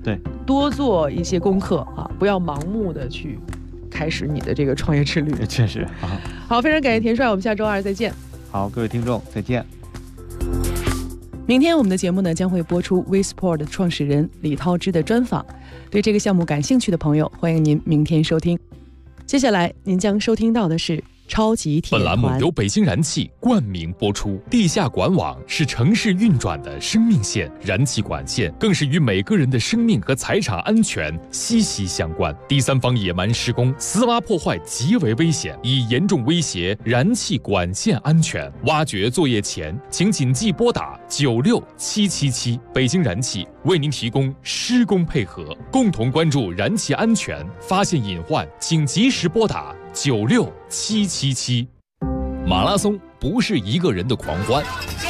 对， 多做一些功课啊，不要盲目的去开始你的这个创业之旅。 确实啊。 好，非常感谢田帅，我们下周2再见。 好，各位听众再见。 明天我们的节目呢将会播出 WeSport 创始人李涛之的专访，对这个项目感兴趣的朋友，欢迎您明天收听。接下来您将收听到的是超级铁本栏目环。 由北京燃气冠名播出。地下管网是城市运转的生命线，燃气管线更是与每个人的生命和财产安全息息相关。第三方野蛮施工、私挖破坏极为危险，已严重威胁燃气管线安全。挖掘作业前，请谨记拨打96777。北京燃气为您提供施工配合，共同关注燃气安全，发现隐患，请及时拨打96777。马拉松不是一个人的狂欢，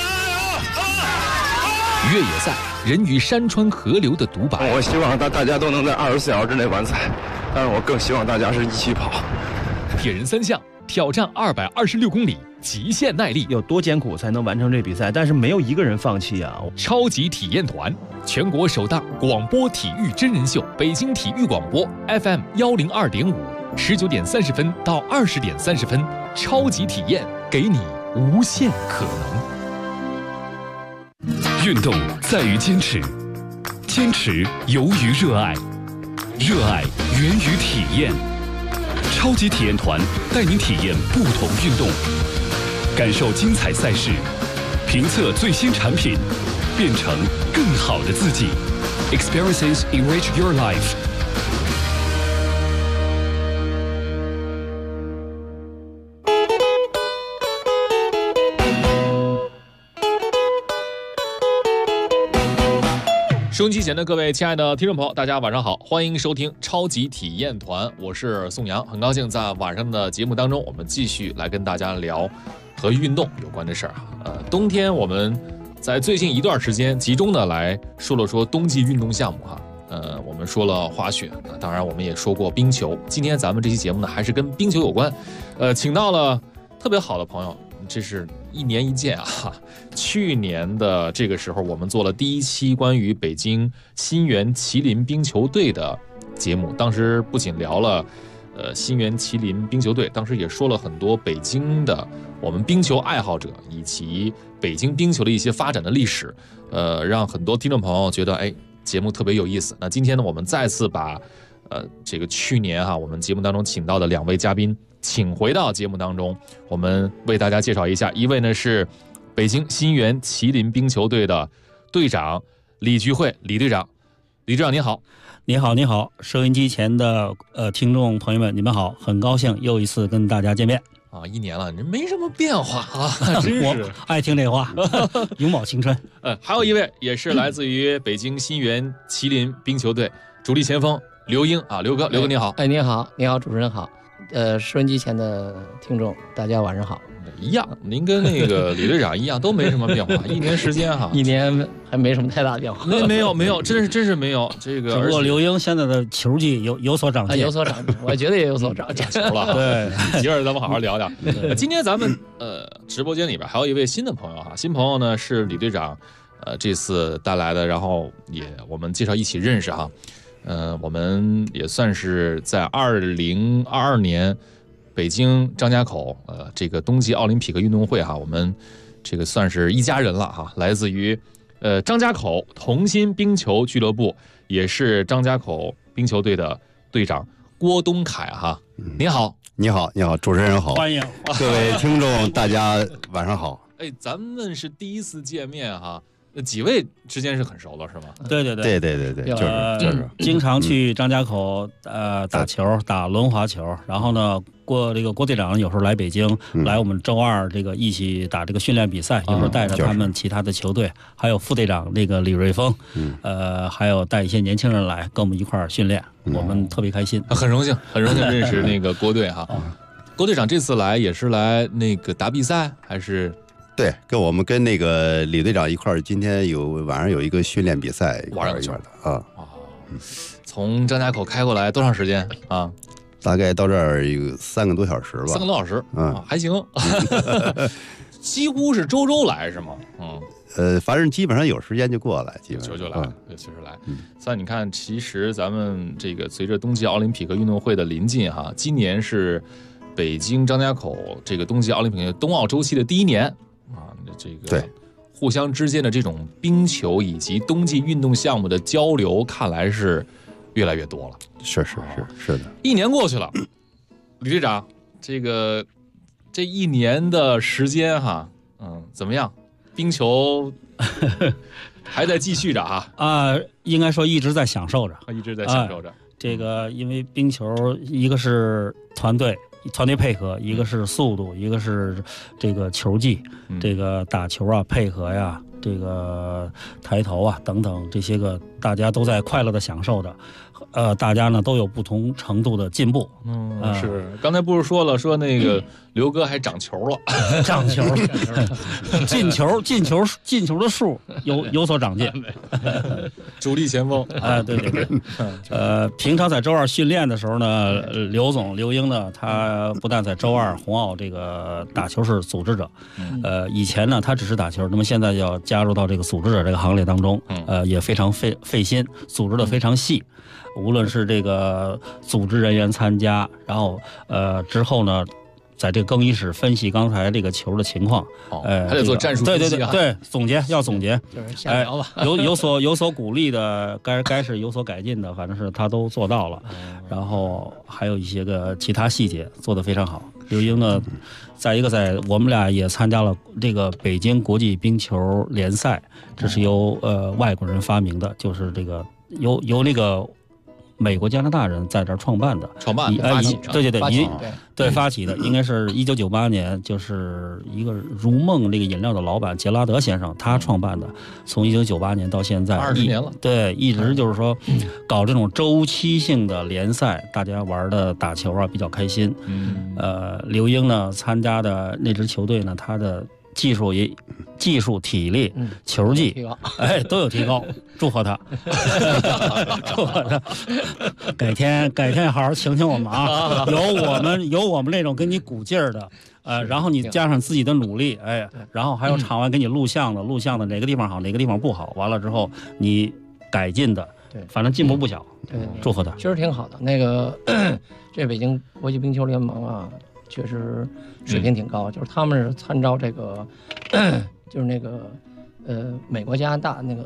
越野赛人与山川河流的独白。 我希望大家都能在24小时之内完赛，但是我更希望大家是一起跑。 铁人3项挑战226公里，极限耐力， 有多艰苦才能完成这比赛？但是没有一个人放弃啊！ 超级体验团，全国首档广播体育真人秀，北京体育广播 FM 102.5，19点30分到20点30分，超级体验，给你无限可能。运动在于坚持，坚持由于热爱，热爱源于体验。超级体验团带您体验不同运动，感受精彩赛事，评测最新产品，变成更好的自己。Experiences enrich your life。收音机前的各位亲爱的听众朋友，大家晚上好，欢迎收听超级体验团，我是宋阳，很高兴在晚上的节目当中，我们继续来跟大家聊和运动有关的事儿冬天我们在最近一段时间集中的来说了说冬季运动项目我们说了滑雪，当然我们也说过冰球，今天咱们这期节目呢还是跟冰球有关，请到了特别好的朋友。这是一年一见啊！去年的这个时候，我们做了第一期关于北京新源麒麟冰球队的节目。当时不仅聊了新源麒麟冰球队，当时也说了很多北京的我们冰球爱好者以及北京冰球的一些发展的历史，让很多听众朋友觉得节目特别有意思。那今天呢，我们再次把这个去年我们节目当中请到的2位嘉宾请回到节目当中，我们为大家介绍一下。一位呢是北京新源麒麟冰球队的队长李菊慧，李队长。李队长您好。 你好，你好，收音机前的听众朋友们，你们好，很高兴又一次跟大家见面啊！1年了，您没什么变化啊，真是我爱听这话，永葆青春。 还有一位也是来自于北京新源麒麟冰球队主力前锋刘英啊，刘哥你好。 你好，你好，主持人好。收音机前的听众，大家晚上好。 一样，您跟那个李队长一样，都没什么变化。1年时间 1年还没什么太大变化。 没有，真是没有。这个， 只不过刘英现在的球技有所长进， 有所长进，我觉得也有所长球了。对，一会儿咱们好好聊聊。今天咱们直播间里边还有一位新的朋友新朋友呢是李队长这次带来的，然后我们介绍一起认识我们也算是在2022年北京张家口这个冬季奥林匹克运动会我们这个算是一家人了来自于张家口同心冰球俱乐部，也是张家口冰球队的队长郭东凯您好。 你好，主持人好， 欢迎各位听众，大家晚上好。 咱们是第一次见面几位之间是很熟了是吗？ 对，就是经常去张家口打球，打轮滑球。然后呢，郭队长有时候来北京，来我们周2这个一起打这个训练比赛，有时候带着他们其他的球队，还有副队长那个李瑞峰，还有带一些年轻人来跟我们一块儿训练，我们特别开心， 很荣幸认识那个郭队郭队长这次来也是来那个打比赛还是？ 对，我们跟那个李队长一块儿，今天晚上有一个训练比赛， 晚上的从张家口开过来多长时间大概到这儿有3个多小时吧。 3个多小时，还行。几乎是周来是吗？ 反正基本上有时间就过来，基本上球就来，随时来。你看，其实咱们这个随着冬季奥林匹克运动会的临近哈，今年是北京张家口这个冬季奥林匹克冬奥周期的第1年啊，这个对互相之间的这种冰球以及冬季运动项目的交流，看来是越来越多了。 是的。 1年过去了，李队长，这1年的时间哈，怎么样？冰球还在继续着应该说一直在享受着，这个因为冰球一个是团队配合，一个是速度，一个是这个球技，这个打球啊配合呀，这个抬头啊等等这些个大家都在快乐的享受着。大家呢都有不同程度的进步。 是刚才不是说了，说那个刘哥还长球了， 长球，进球的数有所长进。 主力前锋对。平常在周2训练的时候呢，刘英呢，他不但在周2红奥这个打球是组织者，以前呢他只是打球，那么现在要加入到这个组织者这个行列当中，也非常费心，组织的非常细。无论是这个组织人员参加，然后之后呢，在这个更衣室分析刚才这个球的情况， 还得做战术分析对，总结， 就是瞎聊吧。 有所鼓励的，该是有所改进的，反正是他都做到了。然后还有一些个其他细节做得非常好。刘英呢，在我们俩也参加了这个北京国际冰球联赛，这是由外国人发明的，就是这个由那个美国加拿大人在这儿创办发起， 对发起的，应该是1998年，就是一个如梦这个饮料的老板杰拉德先生他创办的，从1998年到现在 20年了， 对，一直就是说搞这种周期性的联赛，大家玩的打球啊比较开心。刘英呢参加的那支球队呢，他的技术、体力、球技，都有提高，祝贺他，祝贺他。改天好好请我们啊，有我们那种给你鼓劲儿的，然后你加上自己的努力，然后还有场外给你录像的哪个地方好，哪个地方不好，完了之后你改进的， 对， 反正进步不小， 对， 祝贺他。 确实挺好的。那个这北京国际冰球联盟啊，确实水平挺高，就是他们是参照这个，就是那个美国加拿大那个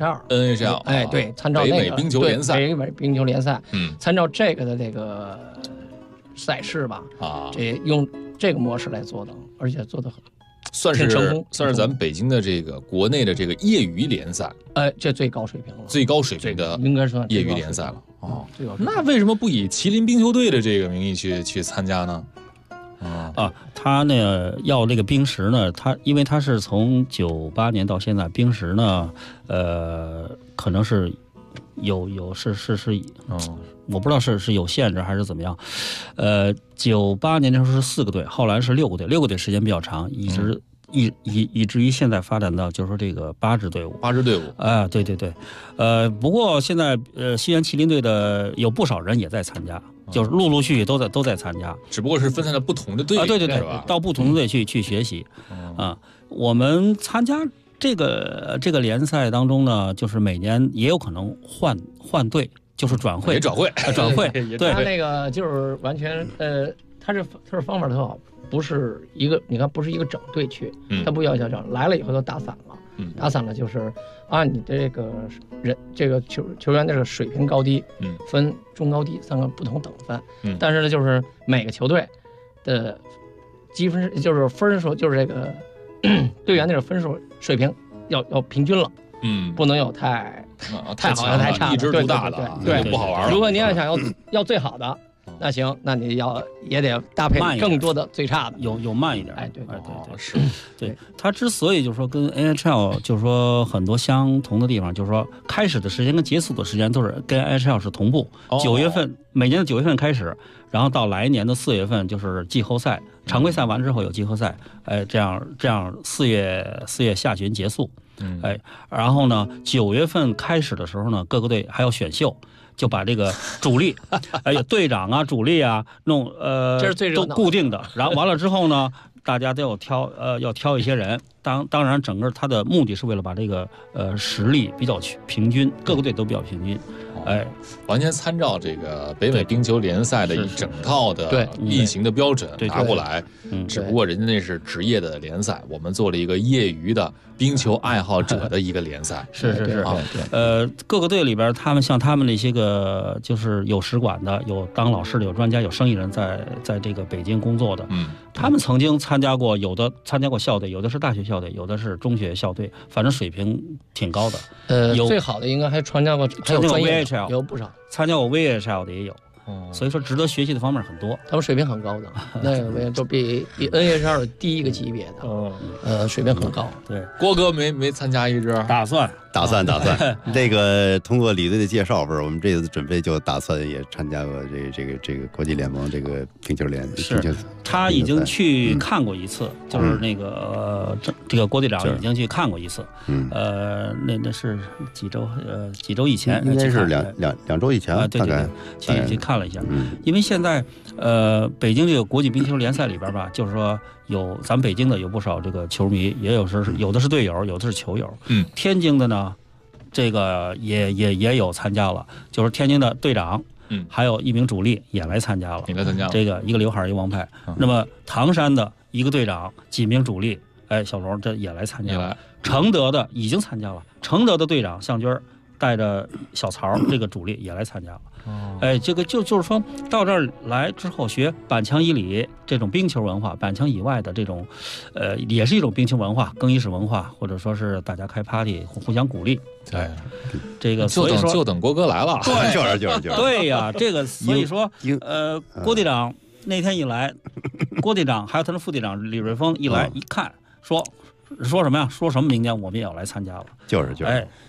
NHL， 对，参照那个北美冰球联赛， 北美冰球联赛，参照这个的这个赛事吧，这用这个模式来做的，而且做的算是咱们北京的这个国内的这个业余联赛， 这最高水平了， 最高水平的应该算业余联赛了。 那为什么不以麒麟冰球队的这个名义去参加呢？ 他呢要这个冰石呢，因为他是从98年到现在，冰石呢，可能是我不知道是有限制还是怎么样。98年的时候是4个队，后来是6个队，6个队时间比较长，以至于现在发展到就是说这个8支队伍。对。不过现在西安麒麟队的有不少人也在参加。就是陆陆续续都在参加， 只不过是分散到不同的队对，到不同的队去学习。我们参加这个联赛当中呢，就是每年也有可能换队，就是转会。对， 他那个就是完全他是方法特好，不是一个整队去，他不要整来了以后都打散了。打散了就是按你这个人这个球员的这个水平高低，分中高低3个不同等分。但是呢，就是每个球队的积分就是分数，就是这个队员的这个分数水平要平均了，不能有太好太差的， 一枝独大的， 对， 不好玩了。 如果你要想要最好的。那行，那你也得搭配更多的最差的， 有慢一点。 对， 是，对。他之所以就是说跟 NHL 就是说很多相同的地方，就是说开始的时间跟结束的时间都是跟 NHL 是同步。9月份，每年的9月份开始，然后到来年的4月份就是季后赛，常规赛完之后有季后赛，这样4月下旬结束，然后呢9月份开始的时候呢，各个队还要选秀。就把这个主力，队长啊、主力啊弄这是最都固定的，然后完了之后呢，大家都要挑一些人， 当然整个它的目的是为了把这个实力比较平均，各个队都比较平均。 完全参照这个北美冰球联赛的一整套的运行的标准拿过来，只不过人家那是职业的联赛，我们做了一个业余的冰球爱好者的一个联赛。 是啊，各个队里边，他们那些个就是有使馆的，有当老师的，有专家，有生意人在这个北京工作的，他们曾经参加过，有的参加过校队，有的是大学校队，有的是中学校队，反正水平挺高的。 最好的应该还参加过，还有专业的有不少， 参加过 VHL 的也有。所以说值得学习的方面很多， 他们水平很高的，那个都比 NHL 第一个级别的，水平很高。 对， 郭哥没参加一支， 打算。 这个通过李队的介绍，不是我们这次准备就打算也参加过这个国际联盟这个冰球联。 是，他已经去看过一次，就是那个这个郭队长已经去看过一次。那是几周以前， 应该是两周以前，大概去看了一下。因为现在北京这个国际冰球联赛里边吧，就是说咱们北京的有不少这个球迷，也有的是队友，有的是球友。天津的呢，这个也有参加了，就是天津的队长，还有一名主力也来参加了。这个一个刘海一个王牌。那么唐山的一个队长，几名主力，小龙这也来参加了。承德的已经参加了，承德的队长向军带着小曹这个主力也来参加了。这个就是说到这儿来之后学板墙以里这种冰球文化，板墙以外的这种，也是一种冰球文化、更衣室文化，或者说是大家开 party 互相鼓励。这个所以说就等郭哥来了。 就是对呀，这个所以说郭队长那天一来，郭队长还有他的副队长李瑞峰一来一看，说什么呀？说什么明年我们也要来参加了。 就是。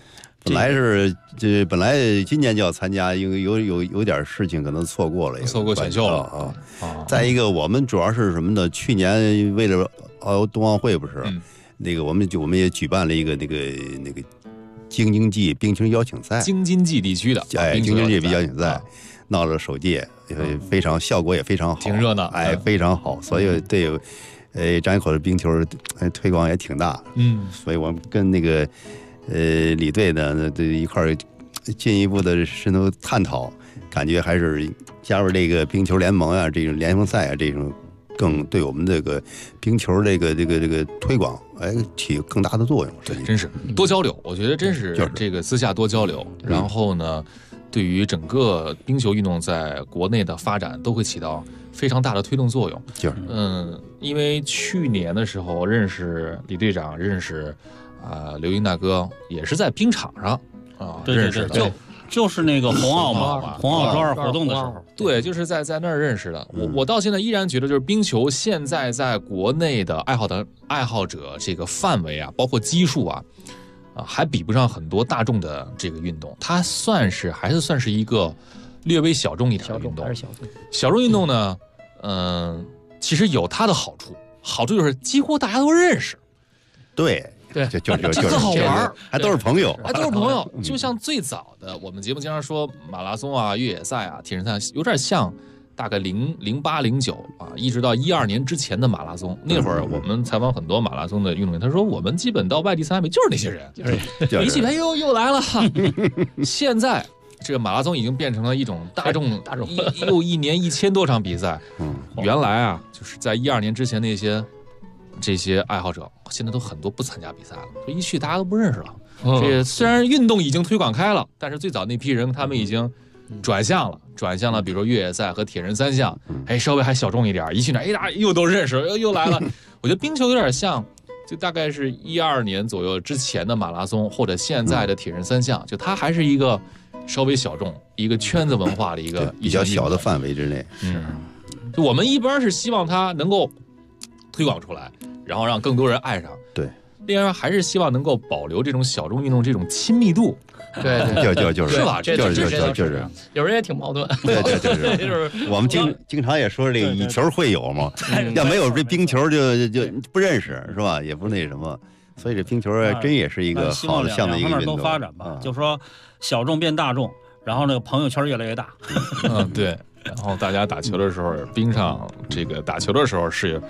本来今年就要参加，因为有点事情可能错过选秀了再一个，我们主要是什么呢？去年为了冬奥会不是，那个我们也举办了一个那个京津冀冰球邀请赛， 京津冀地区的京津冀邀请赛闹了首届，非常效果也非常好， 挺热闹， 非常好，所以对张家口的冰球推广也挺大，所以我们跟那个。李队呢，一块儿进一步的深入探讨，感觉还是加入这个冰球联盟啊，这种联盟赛啊，这种更对我们这个冰球这个推广，起更大的作用。 对，真是多交流，我觉得真是这个私下多交流，然后呢，对于整个冰球运动在国内的发展都会起到非常大的推动作用。因为去年的时候认识李队长，认识。刘英大哥也是在冰场上认识的， 就是那个红奥嘛，红奥周二活动的时候， 对，就是在那儿认识的。我到现在依然觉得，就是冰球现在在国内的爱好者这个范围啊，包括基数还比不上很多大众的这个运动，它还是算是一个略微小众一点的运动。小众运动呢，其实有它的好处就是几乎大家都认识。 对，就特好玩， 还都是朋友， 就像最早的我们节目经常说马拉松啊、越野赛啊、铁人赛，有点像大概08、09一直到12年之前的马拉松。那会儿我们采访很多马拉松的运动员，他说我们基本到外地参加就是那些人，一起来又来了。现在这个马拉松已经变成了一种大众又一年1000多场比赛。原来就是在12年之前这些爱好者现在都很多不参加比赛了，就一去大家都不认识了。这虽然运动已经推广开了，但是最早那批人他们已经转向了，比如说越野赛和铁人3项，稍微还小众一点，一去那大家又都认识，又来了。我觉得冰球有点像，就大概是12年左右之前的马拉松，或者现在的铁人3项，就它还是一个稍微小众、一个圈子文化的一个比较小的范围之内。 就我们一般是希望它能够推广出来，然后让更多人爱上。 对， 另外还是希望能够保留这种小众运动这种亲密度。 对， 是吧？ 就是，有人也挺矛盾。 对，就是我们经常也说这以球会友嘛，要没有这冰球就不认识，是吧？也不那什么。所以这冰球真也是一个好的项目，一个运动。 都发展吧，就说小众变大众，然后那个朋友圈越来越大。 对。然后大家打球的时候，冰上这个打球的时候是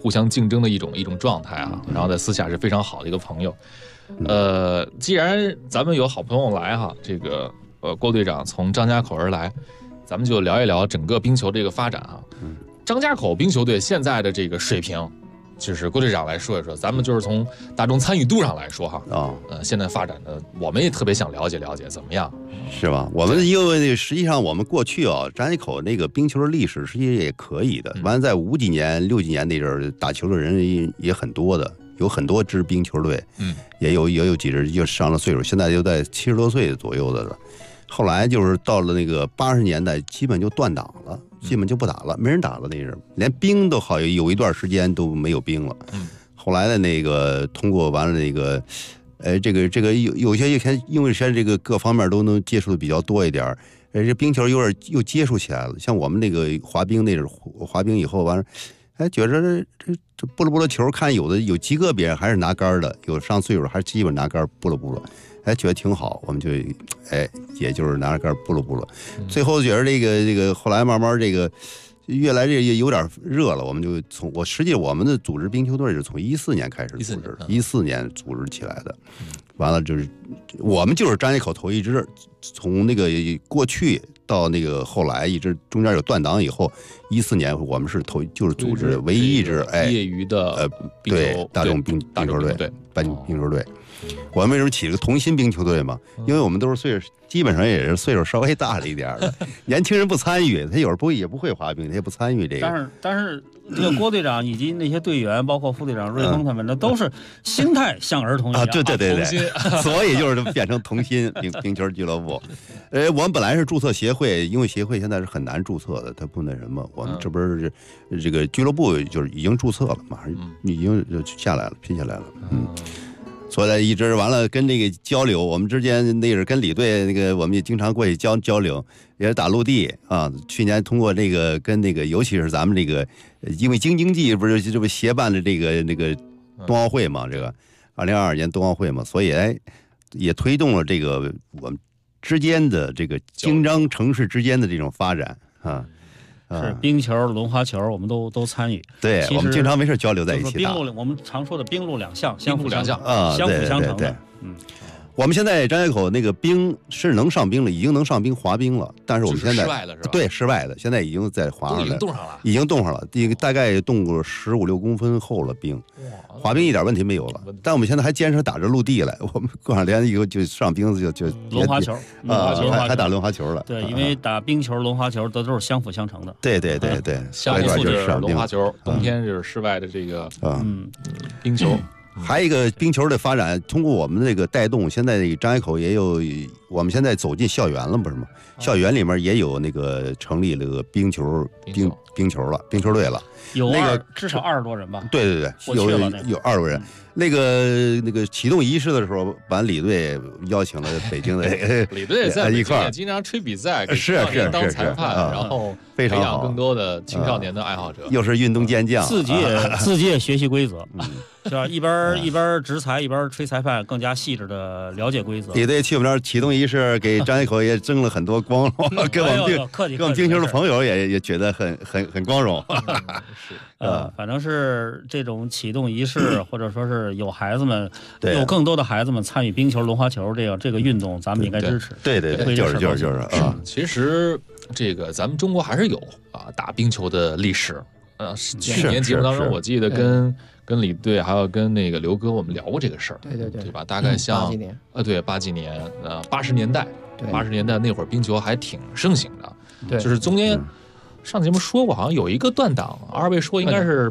互相竞争的一种状态啊。然后在私下是非常好的一个朋友。既然咱们有好朋友来哈，这个郭队长从张家口而来，咱们就聊一聊整个冰球这个发展啊。张家口冰球队现在的这个水平，就是郭队长来说一说，咱们就是从大众参与度上来说哈，现在发展的，我们也特别想了解了解怎么样， 是吧？我们因为实际上我们过去张家口那个冰球的历史实际也可以的，完了在50几年、60几年那阵儿打球的人也很多的，有很多支冰球队，也有几支就上了岁数，现在就在70多岁左右的了。后来就是到了那个80年代，基本就断档了，基本就不打了，没人打了那阵，连冰都好有一段时间都没有冰了。后来的那个通过完了那个，这个有些因为现在这个各方面都能接触的比较多一点，这冰球有点又接触起来了。像我们那个滑冰那阵滑冰以后完了，觉着这布了球，看有极个别人还是拿杆的，有上岁数还是基本拿杆布了。觉得挺好，我们就也就是拿着杆布了。最后觉得这个后来慢慢这个越来这也有点热了，我们就实际我们的组织冰球队是从14年开始组织，14年组织起来的。完了就是我们就是张家口头一支，从那个过去到那个后来一直中间有断档以后，14年我们是就是组织唯一一支业余的冰球大众冰球队，冰球队。我们为什么起了个同心冰球队嘛？因为我们都是岁数，基本上也是岁数稍微大了一点的，年轻人不参与，他有时候也不会滑冰，他也不参与这个。 但是这个郭队长以及那些队员，包括副队长瑞峰他们，那都是心态像儿童一样。 对，所以就是变成同心冰球俱乐部。我们本来是注册协会，因为协会现在是很难注册的，它不那什么。我们这不是这个俱乐部就是已经注册了，马上已经就下来了，批下来了。所以一直完了跟这个交流，我们之间那是跟李队那个，我们也经常过去交流，也是打陆地啊。去年通过这个跟那个，尤其是咱们这个，因为京津冀不是这不协办的这个冬奥会嘛，这个2022年冬奥会嘛，所以也推动了这个我们之间的这个京张城市之间的这种发展啊。 是冰球、轮滑球，我们都参与。 对，我们经常没事交流在一起打。 我们常说的冰陆两项，相辅相成的。 我们现在张家口那个冰是能上冰了，已经能上冰滑冰了，但是我们现在室外的是吧？ 对，室外的现在已经在滑上了， 已经冻上了， 大概冻过15、16公分厚了冰，滑冰一点问题没有了。但我们现在还坚持打着陆地来，我们过2天以后就上冰就轮滑球还打轮滑球了。 对，因为打冰球、轮滑球都是相辅相成的。 对， 夏天就是轮滑球，冬天就是室外的这个冰球。 还有一个冰球的发展，通过我们这个带动，现在张家口也有，我们现在走进校园了，不是吗？校园里面也有那个成立了个冰球了，冰球队了。 有那个至少20多人吧？ 对，有20多人。那个启动仪式的时候，把李队邀请了北京的李队在一块儿，经常吹比赛， 是当裁判，然后培养更多的青少年的爱好者， 又是运动健将， 自己也学习规则，是吧？一边执裁一边吹裁判，更加细致的了解规则。 李队去我们那儿启动仪式，给张家口也争了很多光荣，跟我们冰球的朋友也觉得很光荣。 反正是这种启动仪式，或者说是有孩子们，有更多的孩子们参与冰球、轮滑球这个运动，咱们应该支持。 对，就是啊。 其实这个咱们中国还是有打冰球的历史。去年节目当中，我记得跟李队还有跟那个刘哥我们聊过这个事儿。对吧？大概像80几年，80年代，80年代那会儿冰球还挺盛行的。对，就是中间。上节目说过，好像有一个断档，二位说应该是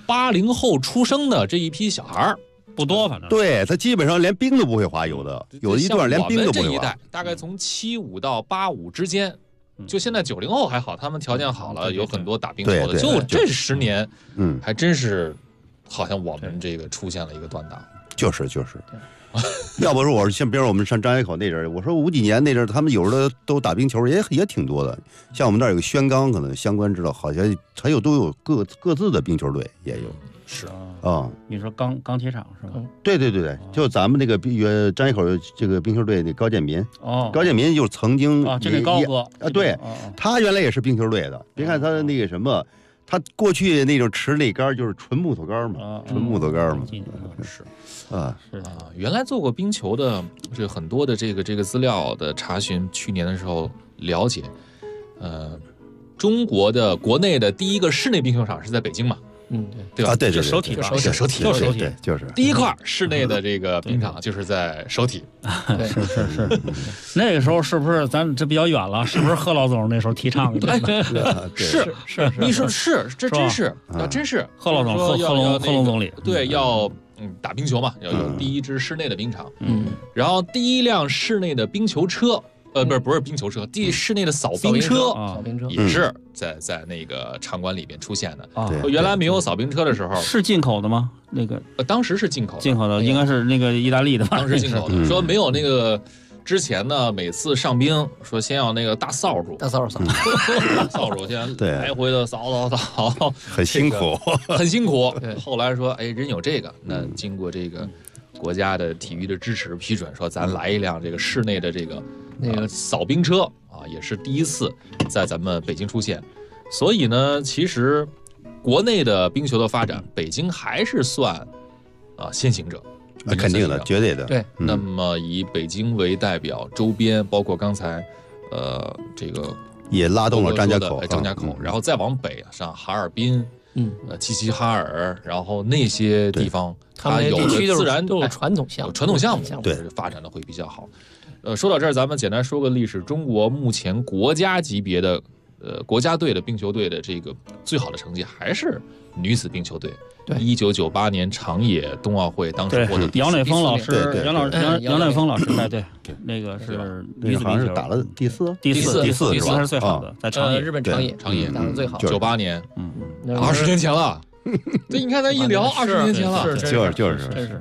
80后出生的这一批小孩儿不多，反正对他基本上连冰都不会滑，有一段连冰都不会滑。 这一代大概从75到85之间，就现在90后还好，他们条件好了，有很多打冰球的。就这10年，还真是好像我们这个出现了一个断档。 就是。要不是我像比如我们上张家口那阵，我说50几年那阵，他们有时候都打冰球，也挺多的。像我们那儿有个宣钢，可能相关知道，好像还都有各自的冰球队也有。 是啊， 你说钢铁厂是吧？ 对，就咱们那个张家口这个冰球队那高建民，高建民就曾经这个高哥对，他原来也是冰球队的。别看他那个什么。 他过去那种持那杆就是纯木头杆嘛，纯木头杆嘛， 是啊原来做过冰球的这很多的这个资料的查询，去年的时候了解，中国的国内的第一个室内冰球场是在北京嘛？对吧？ 对， 首体吧， 首体就是第一块室内的这个冰场就是在首体。 是，那个时候是不是咱这比较远了？是不是贺老总那时候提倡的？ 是，你说是，这真是真是贺老总贺龙总理对要打冰球嘛，要有第一支室内的冰场。然后第一辆室内的冰球车。不是冰球车，室内的扫冰车也是在那个场馆里边出现的。原来没有扫冰车的时候， 是进口的吗？那个当时是进口的，应该是那个意大利的吧？ 当时进口的，说没有那个之前呢，每次上冰说先要那个大扫帚，扫先来回的扫， 很辛苦， 很辛苦。后来说，人有这个，那经过这个国家的体育的支持批准，说咱来一辆这个室内的这个。那个扫冰车也是第一次在咱们北京出现，所以呢，其实国内的冰球的发展，北京还是算先行者， 肯定的，绝对的。 对， 那么以北京为代表，周边包括刚才这个也拉动了张家口， 然后再往北上哈尔滨。齐齐哈尔，然后那些地方，它有的自然都有传统项目， 对，发展的会比较好。说到这儿，咱们简单说个历史。中国目前国家级别的国家队的冰球队的这个最好的成绩还是女子冰球队。 对 ，1998年长野冬奥会当时获得杨乃峰老师，杨乃峰老师对，那个是女子冰球打了第四是最好的，在长野， 日本长野打的最好。 98年，20年前了。对，你看咱一聊20年前了， 就是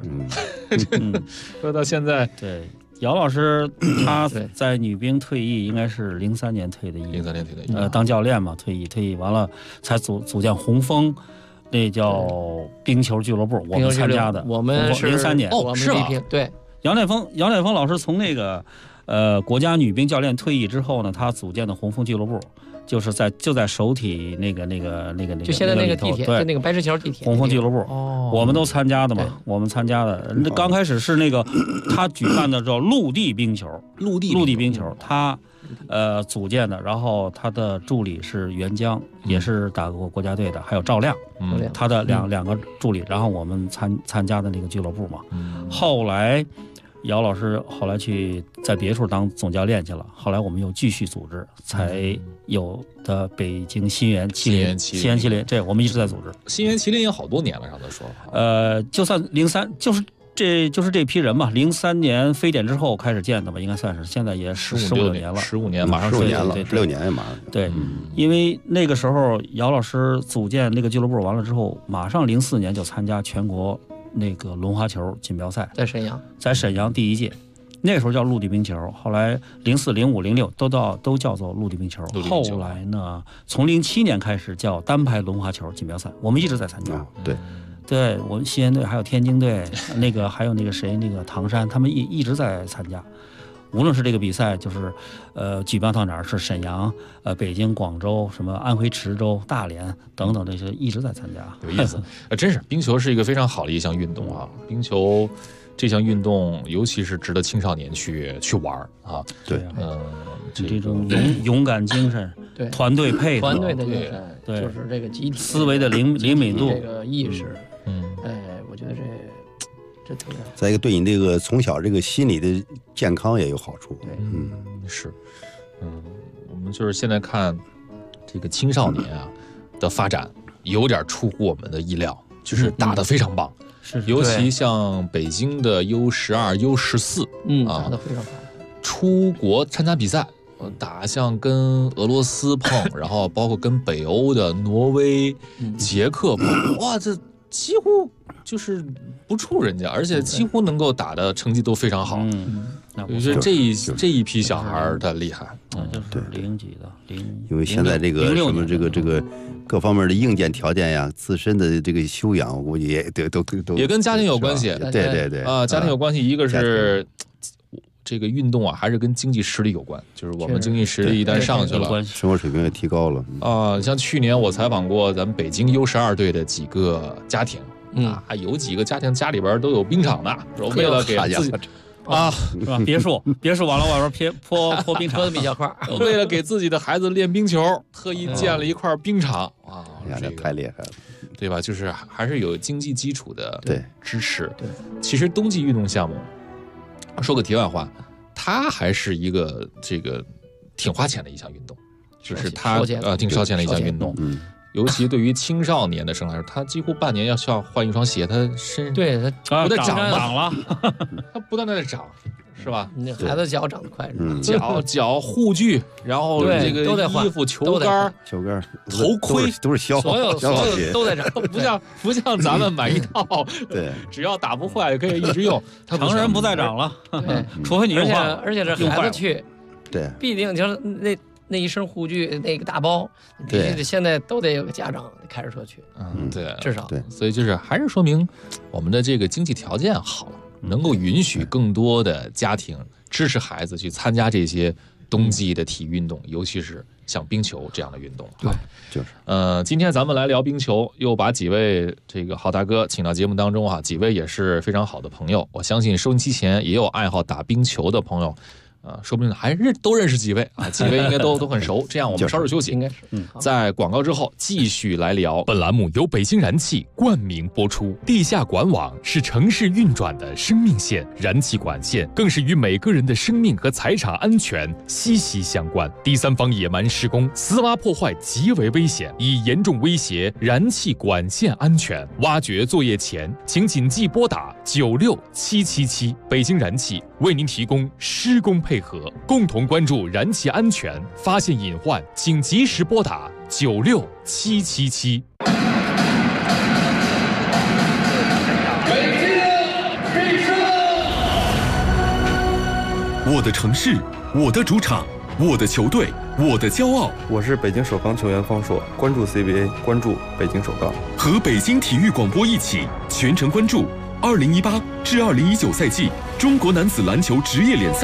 说到现在， 对。姚老师他在女兵退役，应该是03年退的役 ，03年退的役， 当教练嘛，退役完了才组建红枫，那叫冰球俱乐部，我们参加的， 我们是 03年， 是吧？ 对， 杨乃峰老师从那个国家女兵教练退役之后呢，他组建的红枫俱乐部。就在首体那个， 就现在那个地铁，就那个白石桥地铁， 红枫俱乐部，我们都参加的嘛，我们参加的。刚开始是那个他举办的叫陆地冰球，陆地冰球，他组建的，然后他的助理是袁江，也是打过国家队的，还有赵亮，他的两个助理，然后我们参加的那个俱乐部嘛，后来。姚老师后来去在别处当总教练去了，后来我们又继续组织，才有的北京新源麒麟，这我们一直在组织。 新源麒麟有好多年了，让他说。 就算03，就是这批人嘛，03年非典之后开始建的吧，应该算是，现在也15六年了 ，15年，马上 15年了，16年马上。 对，因为那个时候姚老师组建那个俱乐部完了之后，马上04年就参加全国。那个轮滑球锦标赛在沈阳第一届，那个时候叫陆地冰球，后来04、05、06都叫做陆地冰球。后来呢，从07年开始叫单排轮滑球锦标赛，我们一直在参加。对，我们西安队还有天津队，那个还有那个谁，那个唐山，他们一直在参加。无论是这个比赛，就是举办到哪儿，是沈阳、北京、广州、什么安徽池州、大连等等这些一直在参加， 有意思。真是冰球是一个非常好的一项运动啊！冰球这项运动，尤其是值得青少年去玩啊。 对， 这种勇敢精神， 对， 团队配合， 团队的精神，对，就是这个集体思维的灵敏度， 这个意识，我觉得这特别好。 再一个，对你这个从小这个心理的健康也有好处。 对， 是，我们就是现在看这个青少年的发展，有点出乎我们的意料，就是打得非常棒。尤其像北京的U12、U14， 打得非常好。 出国参加比赛，打像跟俄罗斯碰，然后包括跟北欧的挪威、捷克碰，哇，这几乎就是不怵人家，而且几乎能够打的成绩都非常好。我觉得这一批小孩的厉害， 就是零几的因为现在这个什么这个各方面的硬件条件呀，自身的这个修养，我估计也都也跟家庭有关系。 对啊， 家庭有关系。一个是这个运动啊，还是跟经济实力有关。就是我们经济实力一旦上去了， 生活水平也提高了像去年我采访过咱们北京 U12队的几个家庭有几个家庭家里边都有冰场的，为了给自己是吧？别墅往了外边泼冰场， 泼的比较快。 为了给自己的孩子练冰球，特意建了一块冰场这太厉害了， 对吧？就是还是有经济基础的支持。 对， 其实冬季运动项目，说个题外话，它还是一个挺花钱的一项运动，就是它挺烧钱的一项运动。尤其对于青少年的生来说，他几乎半年要需要换一双鞋，他身他不在长了， 他不断在长，是吧？ 那孩子脚长得快， 脚护具，然后这个衣服、球杆、头盔都是消耗， 所有都在长， 不像咱们买一套，对，只要打不坏可以一直用。 成人不再长了，除非你用坏了， 而且这孩子去， 对， 必定就是那一身护具那个大包，必须得现在都得有个家长开着车去， 对， 至少对， 所以就是还是说明我们的这个经济条件好了，能够允许更多的家庭支持孩子去参加这些冬季的体育运动，尤其是像冰球这样的运动。 对，就是今天咱们来聊冰球，又把几位这个好大哥请到节目当中几位也是非常好的朋友，我相信收音机前也有爱好打冰球的朋友。说不定还都认识几位几位应该都很熟。这样我们稍事休息， 应该是在广告之后继续来聊。本栏目由北京燃气冠名播出。地下管网是城市运转的生命线，燃气管线更是与每个人的生命和财产安全息息相关。第三方野蛮施工、私挖破坏极为危险，已严重威胁燃气管线安全。挖掘作业前，请谨记拨打96777。北京燃气为您提供施工配合，共同关注燃气安全，发现隐患请及时拨打96777。 我的城市，我的主场，我的球队，我的骄傲。 我是北京首钢球员方硕，关注 CBA， 关注北京首钢， 和北京体育广播一起全程关注2018至2019赛季中国男子篮球职业联赛。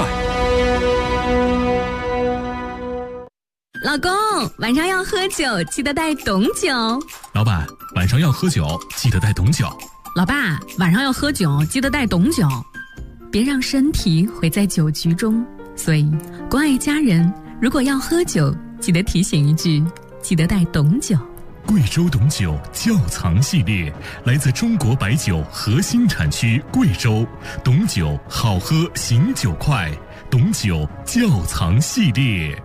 老公，晚上要喝酒，记得带董酒。 老板，晚上要喝酒，记得带董酒。 老爸，晚上要喝酒，记得带董酒。别让身体毁在酒局中。所以，关爱家人，如果要喝酒，记得提醒一句，记得带董酒。 贵州董酒窖藏系列，来自中国白酒核心产区贵州。董酒好喝，醒酒快。董酒窖藏系列。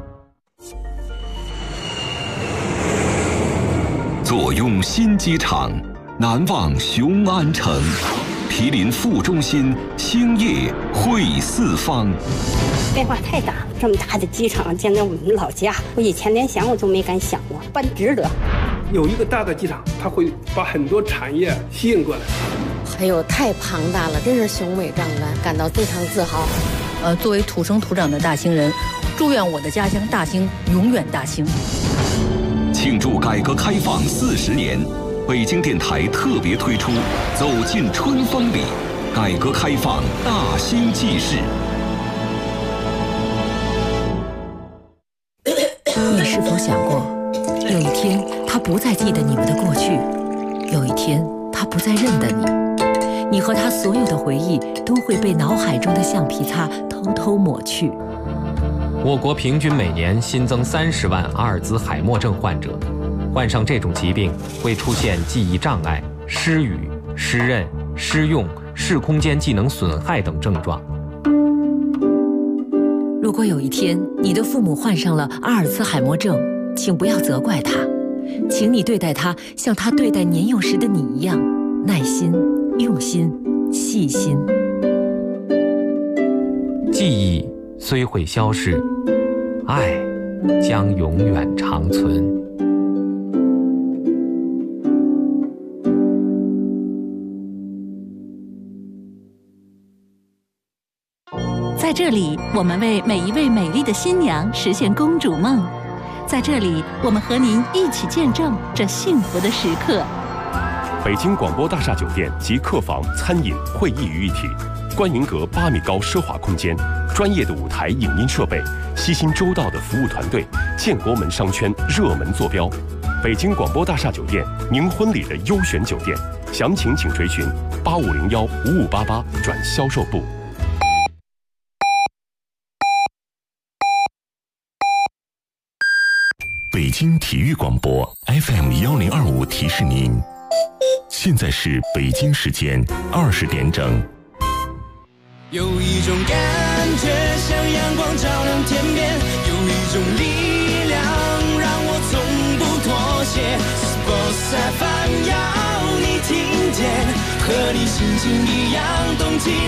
坐拥新机场，难忘雄安城。毗邻副中心，兴业汇四方。 变化太大了，这么大的机场建在我们老家，我以前连想我都没敢想过，办值得。 有一个大的机场，它会把很多产业吸引过来。 还有太庞大了，真是雄伟壮观，感到非常自豪。 作为土生土长的大兴人，祝愿我的家乡大兴永远大兴。 庆祝改革开放40年，北京电台特别推出《走进春风里》，改革开放大兴纪事。 你是否想过，有一天他不再记得你们的过去，有一天他不再认得你，你和他所有的回忆都会被脑海中的橡皮擦偷偷抹去。 我国平均每年新增30万阿尔兹海默症患者，患上这种疾病会出现记忆障碍、失语、失认、失用、视空间技能损害等症状。 如果有一天你的父母患上了阿尔兹海默症，请不要责怪他，请你对待他像他对待年幼时的你一样，耐心、用心、细心。 记忆虽会消逝，爱将永远长存。 在这里，我们为每一位美丽的新娘实现公主梦。在这里，我们和您一起见证这幸福的时刻。 北京广播大厦酒店及客房、餐饮、会议于一体， 观云阁8米高奢华空间，专业的舞台影音设备，悉心周到的服务团队，建国门商圈热门坐标。北京广播大厦酒店，您婚礼的优选酒店，详情请垂询8501-5588转销售部。 北京体育广播 FM1025提示您，现在是北京时间20点整。 有一种感觉像阳光照亮天边，有一种力量让我从不妥协。Sports FM 要你听见，和你心情一样动起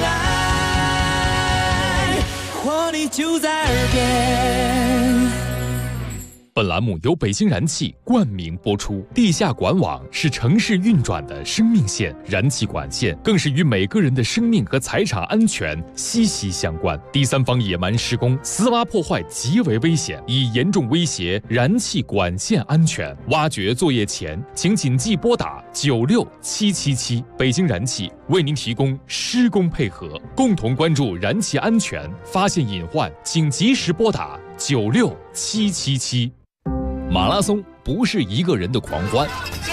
来，活力就在耳边。 本栏目由北京燃气冠名播出。地下管网是城市运转的生命线，燃气管线更是与每个人的生命和财产安全息息相关。第三方野蛮施工、私挖破坏极为危险，已严重威胁燃气管线安全。挖掘作业前，请谨记拨打96777。北京燃气为您提供施工配合，共同关注燃气安全，发现隐患请及时拨打96777。马拉松不是一个人的狂欢，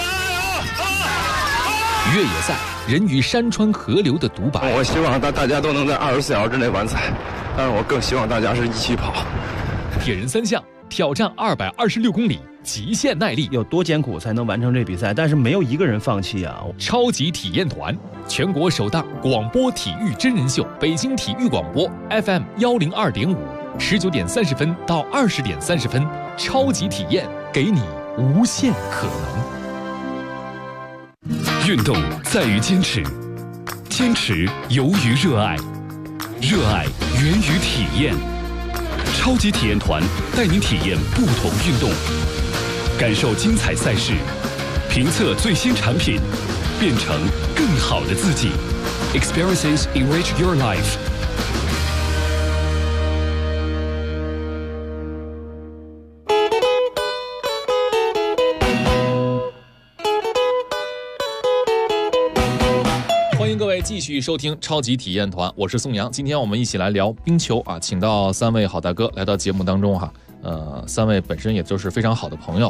越野赛人与山川河流的独白。 我希望大家都能在24小时之内完赛，但是我更希望大家是一起跑。 铁人3项挑战226公里，极限耐力， 有多艰苦才能完成这比赛？但是没有一个人放弃啊！ 超级体验团，全国首档广播体育真人秀，北京体育广播 FM102.5，19点30分到20点30分，超级体验，给你无限可能。运动在于坚持，坚持由于热爱，热爱源于体验。超级体验团带您体验不同运动，感受精彩赛事，评测最新产品，变成更好的自己。Experiences enrich your life。 欢迎各位继续收听超级体验团，我是宋阳。今天我们一起来聊冰球啊，请到3位好大哥来到节目当中哈。3位本身也都是非常好的朋友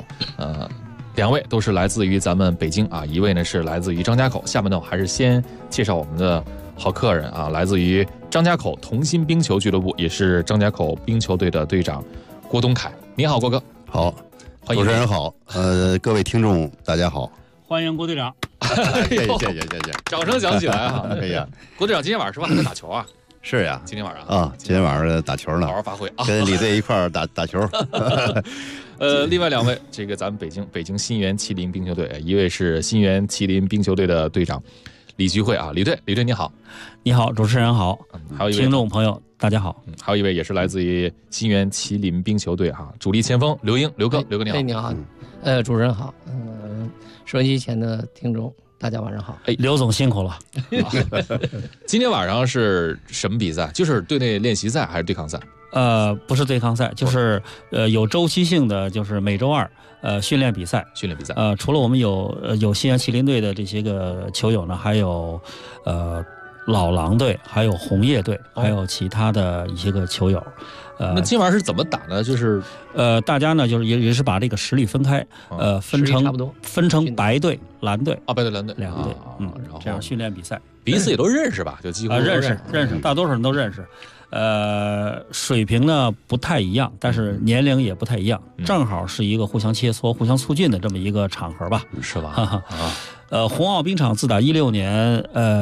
，2位都是来自于咱们北京啊，一位呢是来自于张家口。下面呢，我还是先介绍我们的好客人啊，来自于张家口同心冰球俱乐部，也是张家口冰球队的队长郭东凯。你好，郭哥。 好， 欢迎。 主持人好，各位听众大家好， 欢迎郭队长。 谢谢， 掌声响起来啊！ 哎呀， 郭队长今天晚上是吧还在打球啊？ 是呀， 今天晚上啊，今天晚上打球呢， 好好发挥啊， 跟李队一块儿打球。 另外2位，这个咱们北京新源麒麟冰球队，一位是新源麒麟冰球队的队长李菊慧啊，李队你好。 你好，主持人好， 还有一位听众朋友大家好， 还有一位也是来自于新源麒麟冰球队哈，主力前锋刘英，刘哥你好。 你好，主持人好，收音机前的听众大家晚上好。 刘总辛苦了。 今天晚上是什么比赛？就是队内练习赛还是对抗赛？ 不是对抗赛，就是有周期性的，就是每周2训练比赛。除了我们有新源麒麟队的这些个球友呢，还有老狼队，还有红叶队，还有其他的一些个球友。 那今晚是怎么打呢？就是大家呢就是也是把这个实力分开，分成白队、蓝队啊，白队、蓝队 2队， 然后这样训练比赛， 彼此也都认识吧？就几乎认识，大多数人都认识。水平呢不太一样，但是年龄也不太一样，正好是一个互相切磋、互相促进的这么一个场合吧？ 是吧？ 红奥冰场自打16年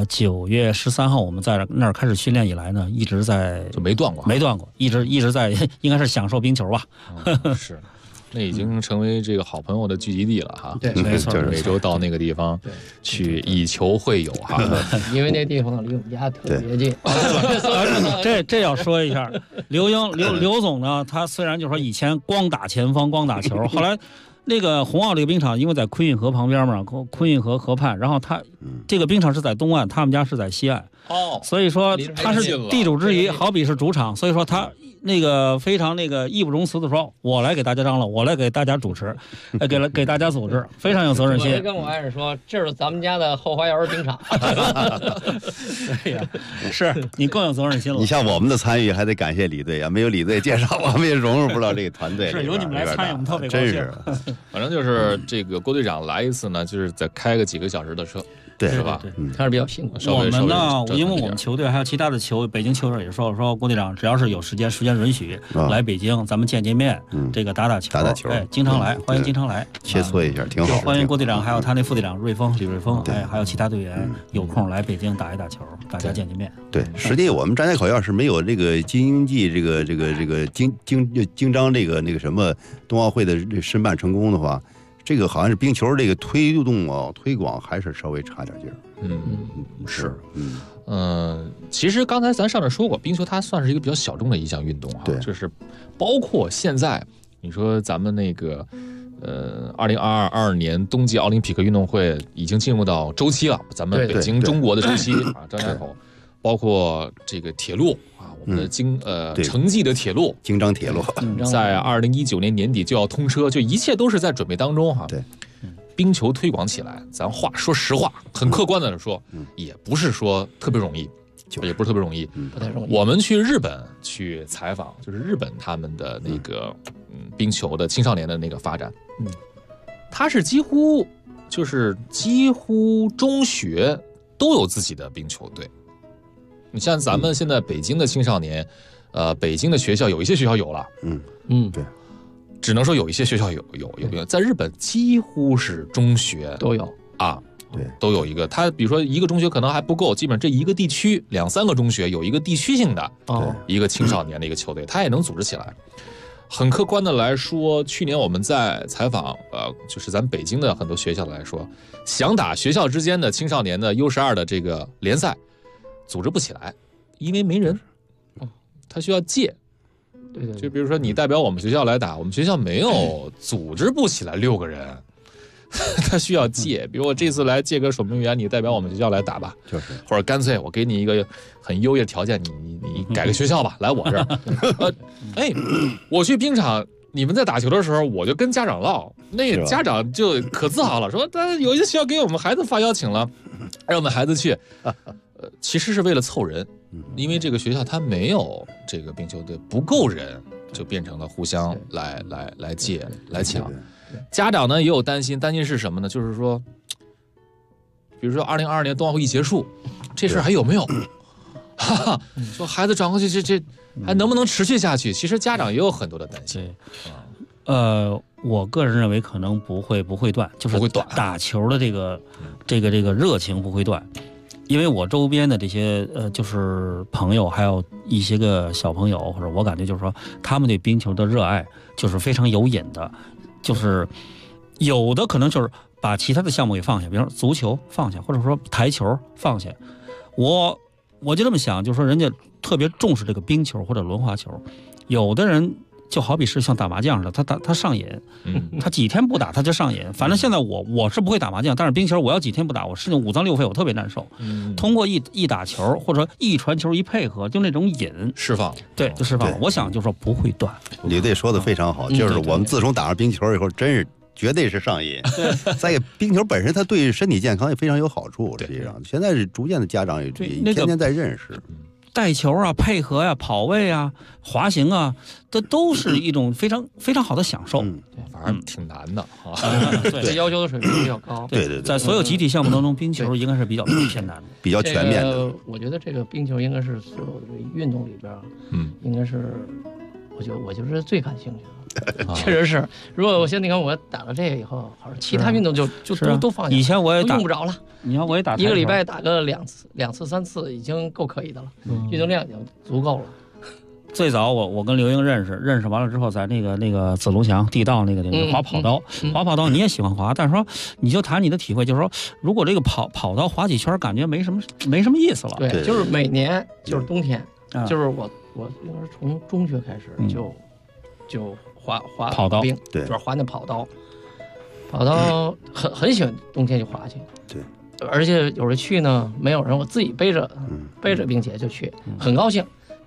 9月13号我们在那儿开始训练以来呢，一直在就没断过， 一直在，应该是享受冰球吧？ 是。那已经成为这个好朋友的聚集地了哈， 对， 没错， 就是每周到那个地方去以球会友哈， 因为那地方离我们家特别近。 这要说一下，刘总呢，他虽然就说以前光打前锋、光打球，后来那个红奥这个冰场，因为在昆运河旁边嘛，昆运河河畔，然后他这个冰场是在东岸，他们家是在西岸，所以说他是地主之谊，好比是主场，所以说他那个非常那个义不容辞的说，我来给大家张罗，我来给大家主持，给大家组织，非常有责任心。 我跟我爱人说，这是咱们家的后花园冰场。 对呀，是你更有责任心了。 你像我们的参与，还得感谢李队啊，没有李队介绍，我们也融入不了这个团队。 是有你们来参与，我们特别高兴。 真是， 反正就是这个郭队长来一次呢，就是再开个几个小时的车。 对， 是吧？ 他是比较辛苦。 我们呢，因为我们球队还有其他的北京球员也说郭队长，只要是有时间允许来北京，咱们见面，这个打球，哎，经常来，欢迎经常来， 切磋一下，挺好。 欢迎郭队长，还有他那副队长李瑞峰，哎，还有其他队员有空来北京打球，大家见面。 对，实际我们张家口要是没有这个京津冀这个京张这个那个什么冬奥会的申办成功的话。这个好像是冰球这个推广还是稍微差点劲儿。 是，其实刚才咱上面说过，冰球它算是一个比较小众的一项运动啊，就是包括现在你说咱们那个2022年冬季奥林匹克运动会已经进入到周期了，咱们北京中国的周期啊，张家口，包括这个铁路。我们的城际的铁路， 京张铁路， 在2019年年底就要通车，就一切都是在准备当中哈。 对， 冰球推广起来，咱说实话，很客观的说，也不是说特别容易，也不是特别容易， 不太容易。 我们去日本去采访，就是日本他们的那个冰球的青少年的那个发展，它是几乎中学都有自己的冰球队。你像咱们现在北京的青少年，北京的学校有一些学校有了， 对， 只能说有一些学校有，在日本几乎是中学都有啊， 对， 都有一个。他比如说一个中学可能还不够，基本上这一个地区2-3个中学有一个地区性的一个青少年的一个球队，他也能组织起来。很客观的来说，去年我们在采访就是咱北京的很多学校来说，想打学校之间的青少年的 U12的这个联赛。组织不起来，因为没人，他需要借。 对， 就比如说你代表我们学校来打，我们学校没有组织不起来6个人，他需要借。比如我这次来借个守门员，你代表我们学校来打吧， 就是， 或者干脆我给你一个很优越条件，你改个学校吧，来我这儿。我去冰场。你们在打球的时候，我就跟家长唠，那个家长就可自豪了，说但有一些学校给我们孩子发邀请了，让我们孩子去，其实是为了凑人，因为这个学校它没有这个冰球队，不够人，就变成了互相来借来抢。家长呢也有担心是什么呢？就是说，比如说2022年冬奥会一结束，这事儿还有没有？说孩子转过去这还能不能持续下去？其实家长也有很多的担心。 我个人认为可能不会断，就是打球的这个热情不会断，因为我周边的这些就是朋友，还有一些个小朋友，或者我感觉就是说他们对冰球的热爱就是非常有瘾的，就是有的可能就是把其他的项目给放下，比如说足球放下，或者说台球放下。我就这么想，就是说人家特别重视这个冰球或者轮滑球，有的人就好比是像打麻将似的，他上瘾，他几天不打他就上瘾。反正现在我是不会打麻将，但是冰球我要几天不打，我是五脏六腑我特别难受。通过一打球或者一传球一配合，就那种瘾释放， 对，就释放了。我想就是说不会断。 李队说的非常好，就是我们自从打上冰球以后，真是。绝对是上瘾。再一个，冰球本身它对身体健康也非常有好处。实际上，现在是逐渐的家长也天天在认识。 带球啊，配合啊，跑位啊，滑行啊，这都是一种非常非常好的享受。 反正挺难的啊， 对，要求的水平比较高。 对，在所有集体项目当中，冰球应该是比较偏难的， 比较全面的。 我觉得这个冰球应该是所有的运动里边，应该是我就是最感兴趣的。确实是，如果你看我打了这个以后，好像其他运动就都放下。 以前我也用不着了。 你看我也打一个礼拜打个2次3次已经够可以的了，运动量已经足够了。 最早我跟刘英认识完了之后，在那个子龙翔地道那个滑跑道，你也喜欢滑，但是说你就谈你的体会，就是说如果这个跑道滑几圈，感觉没什么意思了。 对，就是每年就是冬天，就是我应该是从中学开始就滑跑道， 冰，主要滑那跑道很喜欢冬天就滑去。 对， 而且有时去呢没有人，我自己背着冰鞋就去，很高兴。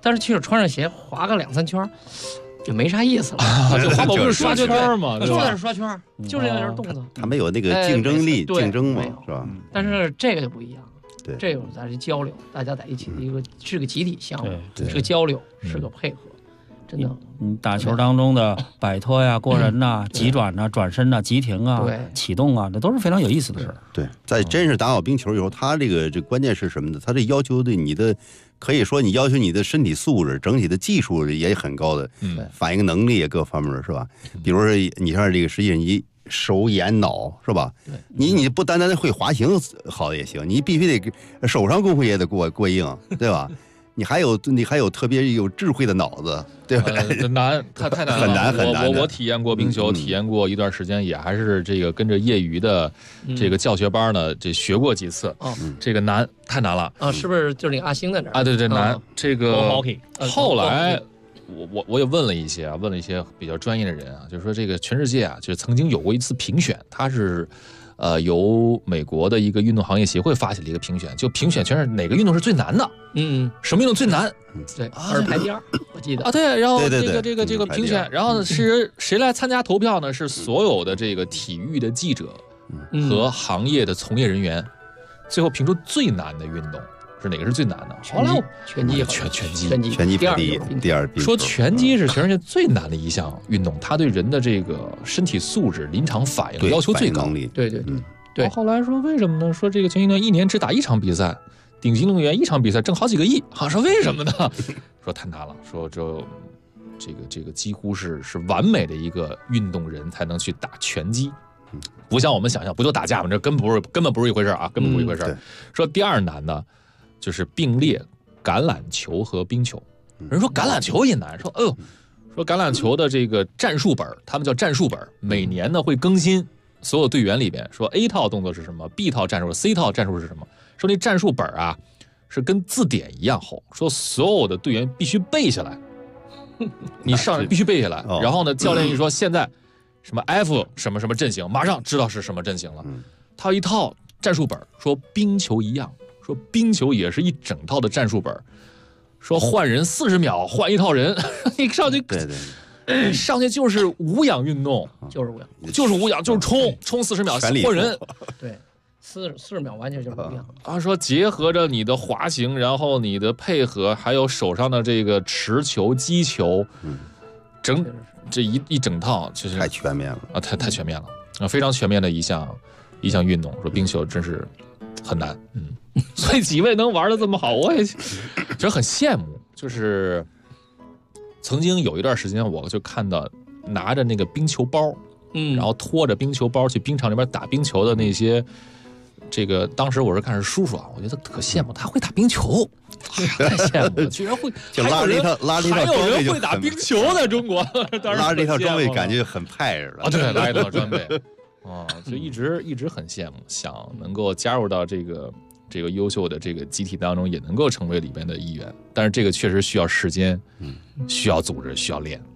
但是去了穿上鞋滑个2-3圈，就没啥意思了。 就滑板不是刷圈吗？ 就在这刷圈，就是那点动作。 他没有那个竞争力，竞争嘛，是吧？ 但是这个就不一样。 对， 这个咱是交流，大家在一起是个集体项目，是个交流，是个配合。真的， 打球当中的摆脱呀、过人呐、急转呐、转身呐、急停啊、启动啊，这都是非常有意思的事儿。 对，在真是打好冰球以后，他这关键是什么呢？他这要求对你的，可以说你要求你的身体素质、整体的技术也很高的，反应能力也各方面是吧？比如说你像这个，实际上你手眼脑是吧？你不单单会滑行好也行，你必须得手上功夫也得过硬，对吧？你还有特别有智慧的脑子，对吧？ 难，太难了， 很难。 我体验过冰球，体验过一段时间，也还是这个跟着业余的这个教学班呢，这学过几次。这个难，太难了啊！是不是就是那个阿星在那儿啊？对，难。这个后来我也问了一些比较专业的人啊，就是说这个全世界啊，就是曾经有过一次评选，它是。由美国的一个运动行业协会发起了一个评选，就评选全是哪个运动是最难的，什么运动最难？ 对，而排第2，我记得。 对，然后这个评选，然后呢是谁来参加投票呢？是所有的这个体育的记者和行业的从业人员，最后评出最难的运动是哪个是最难的？ 拳击， 拳击第二。 说拳击是全世界最难的一项运动，它对人的这个身体素质、临场反应要求最高。 对。 后来说为什么呢？说这个拳击呢，1年只打1场比赛，顶级运动员1场比赛挣好几个亿。说为什么呢？说太难了，说这个几乎是完美的一个运动人才能去打拳击。不像我们想象，不就打架吗？这根本不是一回事啊，根本不是一回事。说第2难呢，就是并列橄榄球和冰球。人说橄榄球也难，说橄榄球的这个战术本，他们叫战术本，每年呢会更新所有队员里边，说 A 套动作是什么 ，B 套战术 ，C 套战术是什么。说那战术本啊是跟字典一样厚，说所有的队员必须背下来，你上来必须背下来。然后呢，教练一说现在什么 F 什么什么阵型，马上知道是什么阵型了。他有一套战术本，说冰球一样。说冰球也是一整套的战术本，说换人40秒换一套人，你上去上去就是无氧运动， 就是无氧，就是冲40秒换人， 对，40秒完全就是无氧。 说结合着你的滑行，然后你的配合，还有手上的这个持球、击球，这一整套就是太全面了啊，太全面了，非常全面的一项运动。说冰球真是很难，所以几位能玩得这么好，我也其实很羡慕。就是曾经有一段时间，我就看到拿着那个冰球包，然后拖着冰球包去冰场里边打冰球的那些，这个当时我是看是叔叔啊，我觉得特羡慕，他会打冰球，太羡慕了，居然会， 拉着一套还有人会打冰球的中国， 拉着一套装备感觉很派似的啊，对，拉一套装备就一直很羡慕，想能够加入到这个优秀的这个集体当中，也能够成为里边的一员。但是这个确实需要时间，需要组织，需要练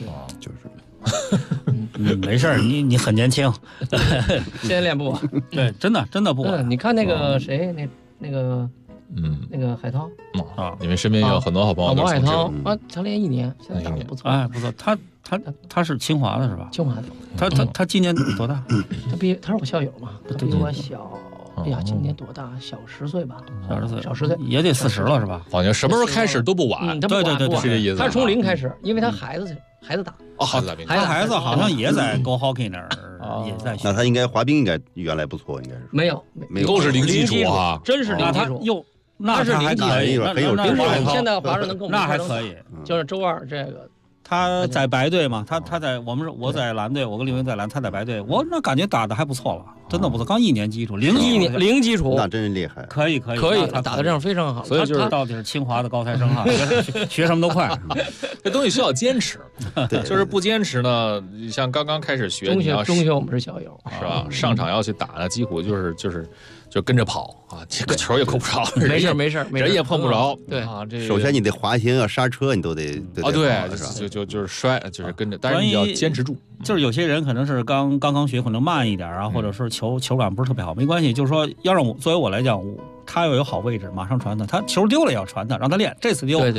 没事，你很年轻， 现在练不晚。 对，真的不晚。 你看那个谁，那个海涛你们身边有很多好朋友都是海涛啊，才练1年，现在打得不错。 不错，他是清华的是吧？ 清华的。 他今年多大？ 他是我校友嘛，他比我小。哎呀，今年多大？小10岁吧，小10岁也得40了是吧？ 反正什么时候开始都不晚。 对， 是这意思。 他是从0开始，因为他孩子打。 孩子打冰球。 孩子好像也在 Go Hockey 那儿也在学。 那他应该滑冰应该原来不错，应该是。 没有， 都是零基础啊， 真是零基础。 那是还可以， 现在滑着能跟我们那还可以。 就是周2这个。 他在白队嘛，他在我在蓝队，我跟李文在蓝，他在白队，我那感觉打的还不错了，真的不错，刚1年基础， 零基础， 那真是厉害， 可以， 他打的这样非常好， 所以就是到底是清华的高材生啊，学什么都快， 这东西需要坚持，就是不坚持呢，像刚刚开始学， 中学我们是校友， 是吧？上场要去打呢，几乎就跟着跑啊，这个球也够不着， 没事， 人也碰不着。 对啊，这首先你得滑行啊，刹车你都得啊，对，就是摔，就是跟着，但是你要坚持住。 就是有些人可能是刚学，可能慢一点啊，或者是球感不是特别好，没关系，就是说要让作为我来讲，他要有好位置，马上传他球丢了也要传他，让他练。这次丢， 对，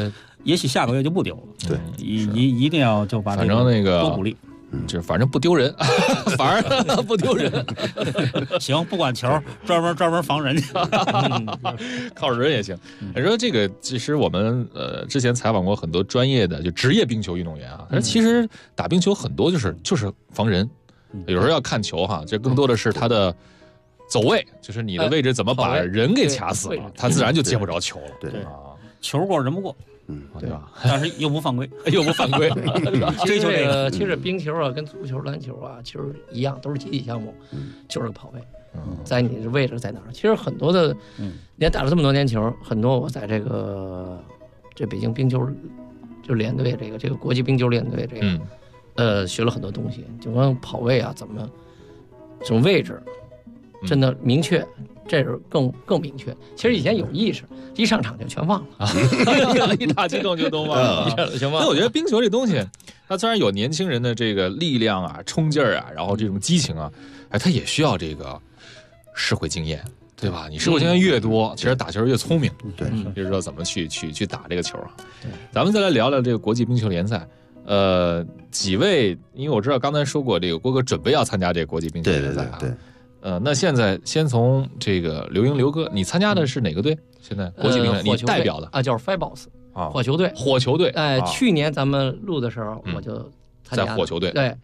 也许下个月就不丢了。 对， 一定要就把反正那个多鼓励。 就反正不丢人，反而不丢人。 行，不管球，专门防人家， 靠人也行。你说这个，其实我们之前采访过很多专业的就职业冰球运动员啊，但是其实打冰球很多就是防人，有时候要看球哈，这更多的是他的走位，就是你的位置怎么把人给卡死了，他自然就接不着球了。 对啊，球过人不过。 对吧？ 但是又不犯规， 又不犯规。 其实冰球啊，跟足球、篮球啊，其实一样，都是集体项目，就是个跑位。在你的位置在哪儿？其实很多的，你打了这么多年球，很多我在这北京冰球就联队这个国际冰球联队这个，学了很多东西，就光跑位啊，怎么位置，真的明确。这是更明确。其实以前有意识，一上场就全忘了， 一打激动就都忘了。那我觉得冰球这东西，它虽然有年轻人的这个力量啊、冲劲儿啊，然后这种激情啊，它也需要这个社会经验，对吧？你社会经验越多，其实打球越聪明。 对， 就知道怎么去打这个球啊。咱们再来聊聊这个国际冰球联赛。几位，因为我知道刚才说过，这个郭哥准备要参加这个国际冰球联赛啊。对。那现在先从这个刘哥，你参加的是哪个队？现在国际冰球你代表的啊，叫 Fibos 啊， 火球队。 火球队， 去年咱们录的时候，我就参加在火球队。 对，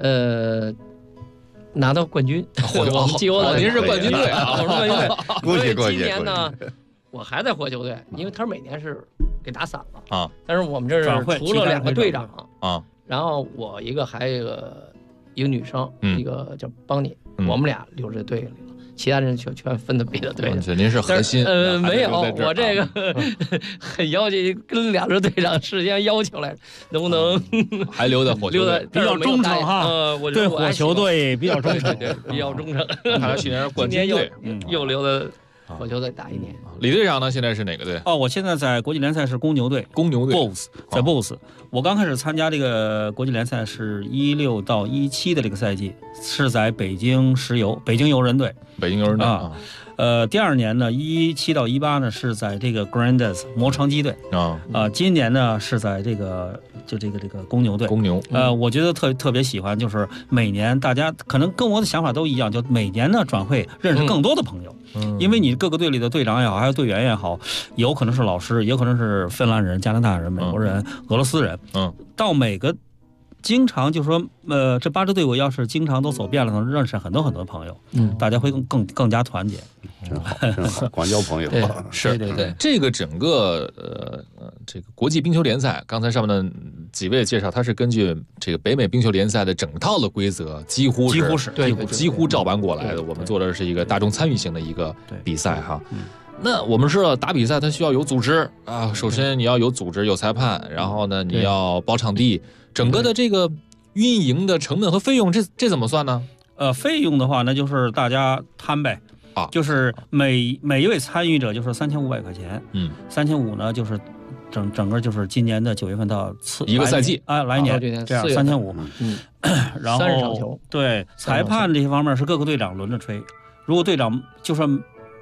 拿到冠军。 您是冠军队啊！ 我是冠军队。 恭喜！ 今年呢，我还在火球队，因为他每年是给打散了啊。 但是我们这儿除了2个队长啊， 然后我还有一个女生，一个叫邦尼。我们俩留在队里了，其他人全分到别的队了。 您是核心， 没有，我这个很要求，跟2个队长事先要求来着，能不能还留在火球队？ 比较忠诚哈，对火球队比较忠诚， 比较忠诚。 看来去年是冠军队， 又留在火球队打1年。 李队长呢？现在是哪个队？ 我现在在国际联赛是公牛队。BOSS 在 BOSS。我刚开始参加这个国际联赛是16到17的这个赛季，是在北京游人队。啊。第2年呢，17到18呢是在这个 Grandes 磨成机队今年呢是在这个公牛队。我觉得特别喜欢，就是每年大家可能跟我的想法都一样，就每年呢转会认识更多的朋友。因为你各个队里的队长也好，还有队员也好，有可能是老师，也可能是芬兰人、加拿大人、美国人、俄罗斯人。到每个经常就说这8支队伍要是经常都走遍了，能认识很多朋友。大家会更加团结。 真好，广交朋友。 是，对。这个整个这个国际冰球联赛，刚才上面的几位介绍，它是根据这个北美冰球联赛的整套的规则，几乎照搬过来的。我们做的是一个大众参与型的一个比赛哈。那我们知道打比赛它需要有组织啊，首先你要有组织有裁判，然后呢你要包场地，整个的这个运营的成本和费用这怎么算呢？ 费用的话那就是大家摊呗啊， 就是每一位参与者就是3500块钱，3500呢就是整个就是今年的9月份到一个赛季来年这样3500，然后 30场球对裁判这些方面是各个队长轮着吹，如果队长就说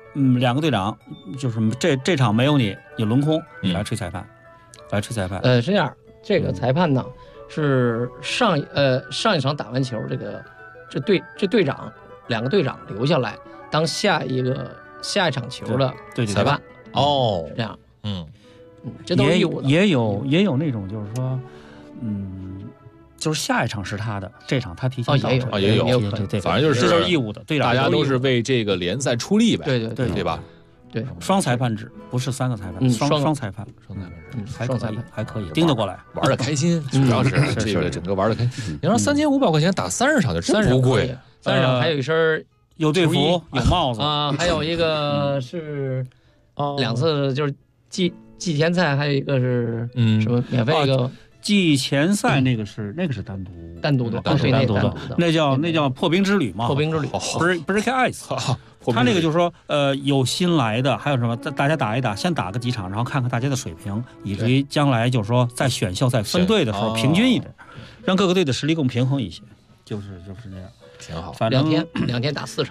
2个队长就是这场没有你轮空，你来吹裁判，是这样，这个裁判呢是上一场打完球，这队长2个队长留下来当下一场球的裁判是这样，这都是义务的。 也有那种就是说，就是下一场是他的，这场他提前到场也有， 对， 反正这都是义务的，队长大家都是为这个联赛出力呗， 对吧？ 对， 双裁判制不是3个裁判，双裁判，还可以盯得过来， 玩的开心，主要是这个整个玩的开心。你说3500块钱打30场就真不贵 ，30场还有一身有队服有帽子啊，还有一个是2次就是季前赛，还有一个是什么免费一个。 季前赛那个是单独的，那叫破冰之旅嘛， 破冰之旅不是开 ice， 他那个就是说有新来的，还有什么大家打一打，先打个几场，然后看看大家的水平，以至于将来就是说在选秀在分队的时候平均一点，让各个队的实力更平衡一些，就是这样， 挺好。 反正两天打4场。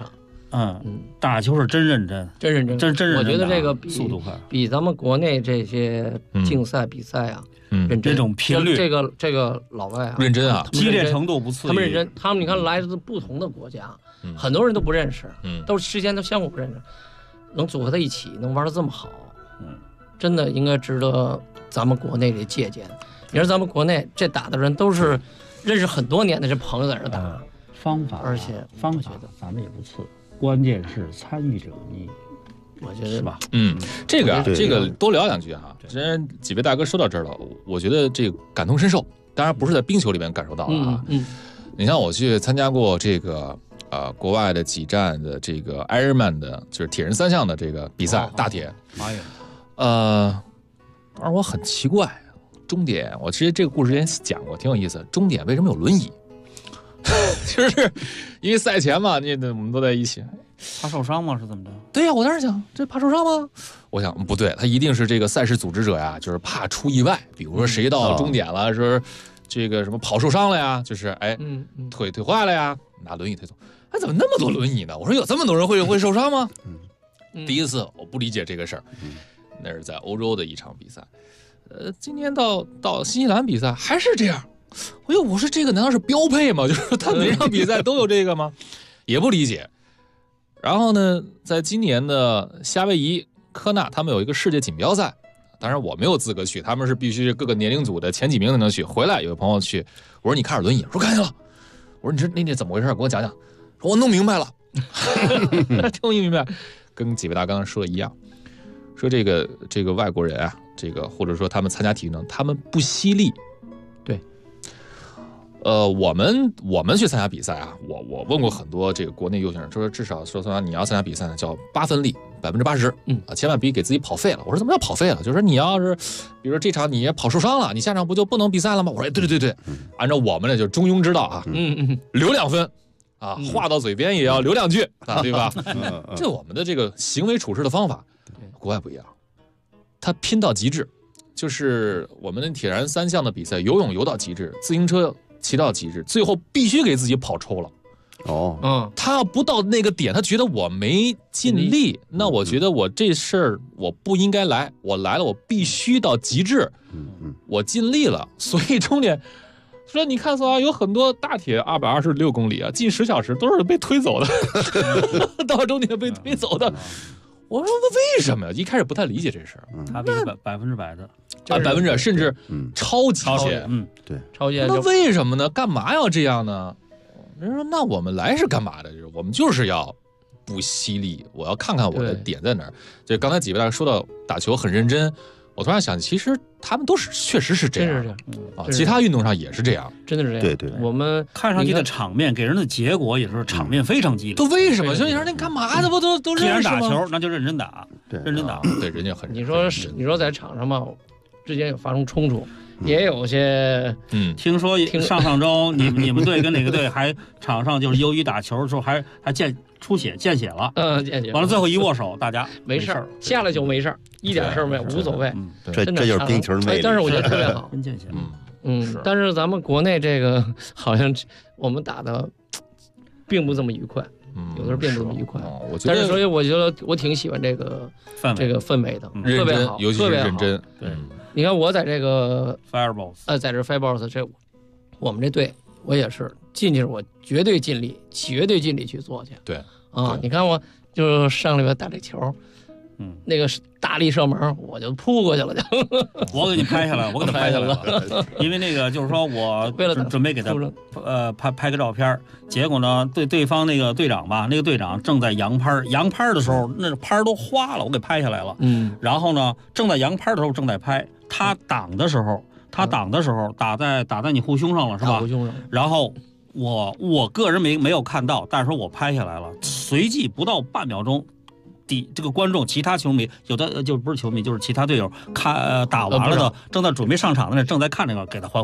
打球是真认真， 真认真， 真认真。 我觉得这个速度快， 比咱们国内这些竞赛比赛啊，认真。 这种频率， 这个老外啊， 认真啊， 激烈程度不次。 他们认真，他们你看来自不同的国家，很多人都不认识，都之间都相互不认识，能组合在一起，能玩得这么好，真的应该值得咱们国内的借鉴。你说咱们国内这打的人都是认识很多年的这朋友在这打， 方法， 而且方法咱们也不次，关键是参与者你。 我觉得是吧？ 这个多聊两句哈。既然几位大哥说到这儿了，我觉得这个感同身受，当然不是在冰球里面感受到了啊。你像我去参加过这个国外的几站的这个 Ironman 的，就是铁人三项的这个比赛，大铁。 妈呀！ 当时我很奇怪，终点我其实这个故事之前讲过，挺有意思。终点为什么有轮椅？就是因为赛前嘛，我们都在一起。 怕受伤吗？是怎么着？ 对呀，我当时想，这怕受伤吗？我想不对，他一定是这个赛事组织者呀，就是怕出意外，比如说谁到终点了，说这个什么跑受伤了呀，就是腿坏了呀，拿轮椅推走。怎么那么多轮椅呢？我说有这么多人会受伤吗？第一次我不理解这个事儿，那是在欧洲的一场比赛，今年到新西兰比赛还是这样。我说这个难道是标配吗？就是他每场比赛都有这个吗？也不理解。然后呢，在今年的夏威夷科纳，他们有一个世界锦标赛，当然我没有资格去，他们是必须各个年龄组的前几名才能去。回来有个朋友去，我说你看着轮椅，我说看见了，我说你这那怎么回事？给我讲讲。说我弄明白了，听明白，跟几位大刚刚说的一样，说这个外国人啊，这个或者说他们参加体育呢，他们不犀利。 对。 我们去参加比赛啊，我问过很多这个国内优秀人，说至少说你要参加比赛呢，叫8分力，80%，千万别给自己跑废了。我说怎么叫跑废了？就是说你要是，比如说这场你跑受伤了，你下场不就不能比赛了吗？我说对，按照我们的就中庸之道啊，留2分啊，话到嘴边也要留2句啊，对吧？这我们的这个行为处事的方法，国外不一样，他拼到极致，就是我们的铁人3项的比赛，游泳游到极致，自行车骑到极致，最后必须给自己跑抽了。他要不到那个点，他觉得我没尽力，那我觉得我这事儿我不应该来，我来了我必须到极致，我尽力了。所以终点说你看啊，有很多大铁226公里啊，近10小时都是被推走的，到终点被推走的。我说为什么呀？一开始不太理解这事儿。 他必须100%的 ，100%甚至超级铁， 对， 超级。 那为什么呢？干嘛要这样呢？人说那我们来是干嘛的？我们就是要不犀利，我要看看我的点在哪儿。就刚才几位大家说到打球很认真，我突然想，其实他们都是确实是这样啊，其他运动上也是这样， 真的是这样。 对， 我们看上去的场面给人的结果也是场面非常激烈。 都为什么？所以你说你干嘛？这不都既然打球，那就认真打，认真打。 对，人家很。 你说在场上嘛，之间有发生冲突。也有些听说上周你们队跟哪个队还场上就是由于打球的时候还见血了， 见血， 完了最后一握手，大家没事儿，下来就没事儿，一点事儿没有，无所谓。 这就是冰球的魅力。 但是我觉得特别好， 真见血。 但是咱们国内这个好像我们打的并不这么愉快，有的时候并不这么愉快。但是所以我觉得我挺喜欢这个氛围的，特别好， 尤其是认真。 对。你看我在这个 Fireboss， 在这 Fireboss 这我们这队，我也是进去，我绝对尽力去做去。 对啊，你看我就上礼拜打这球，那个大力射门，我就扑过去了，就我给你拍下来，我给他拍下来了，因为那个就是说我为了准备给他拍个照片，结果呢对方那个队长吧，那个队长正在扬拍的时候，那拍都花了，我给拍下来了。然后呢正在扬拍的时候正在拍。他挡的时候打在你护胸上了是吧？ 护胸上。 然后我个人没有看到，但是说我拍下来了。随即不到半秒钟，这个观众其他球迷有的就不是球迷，就是其他队友打完了的，正在准备上场的正在看这个，给他欢呼。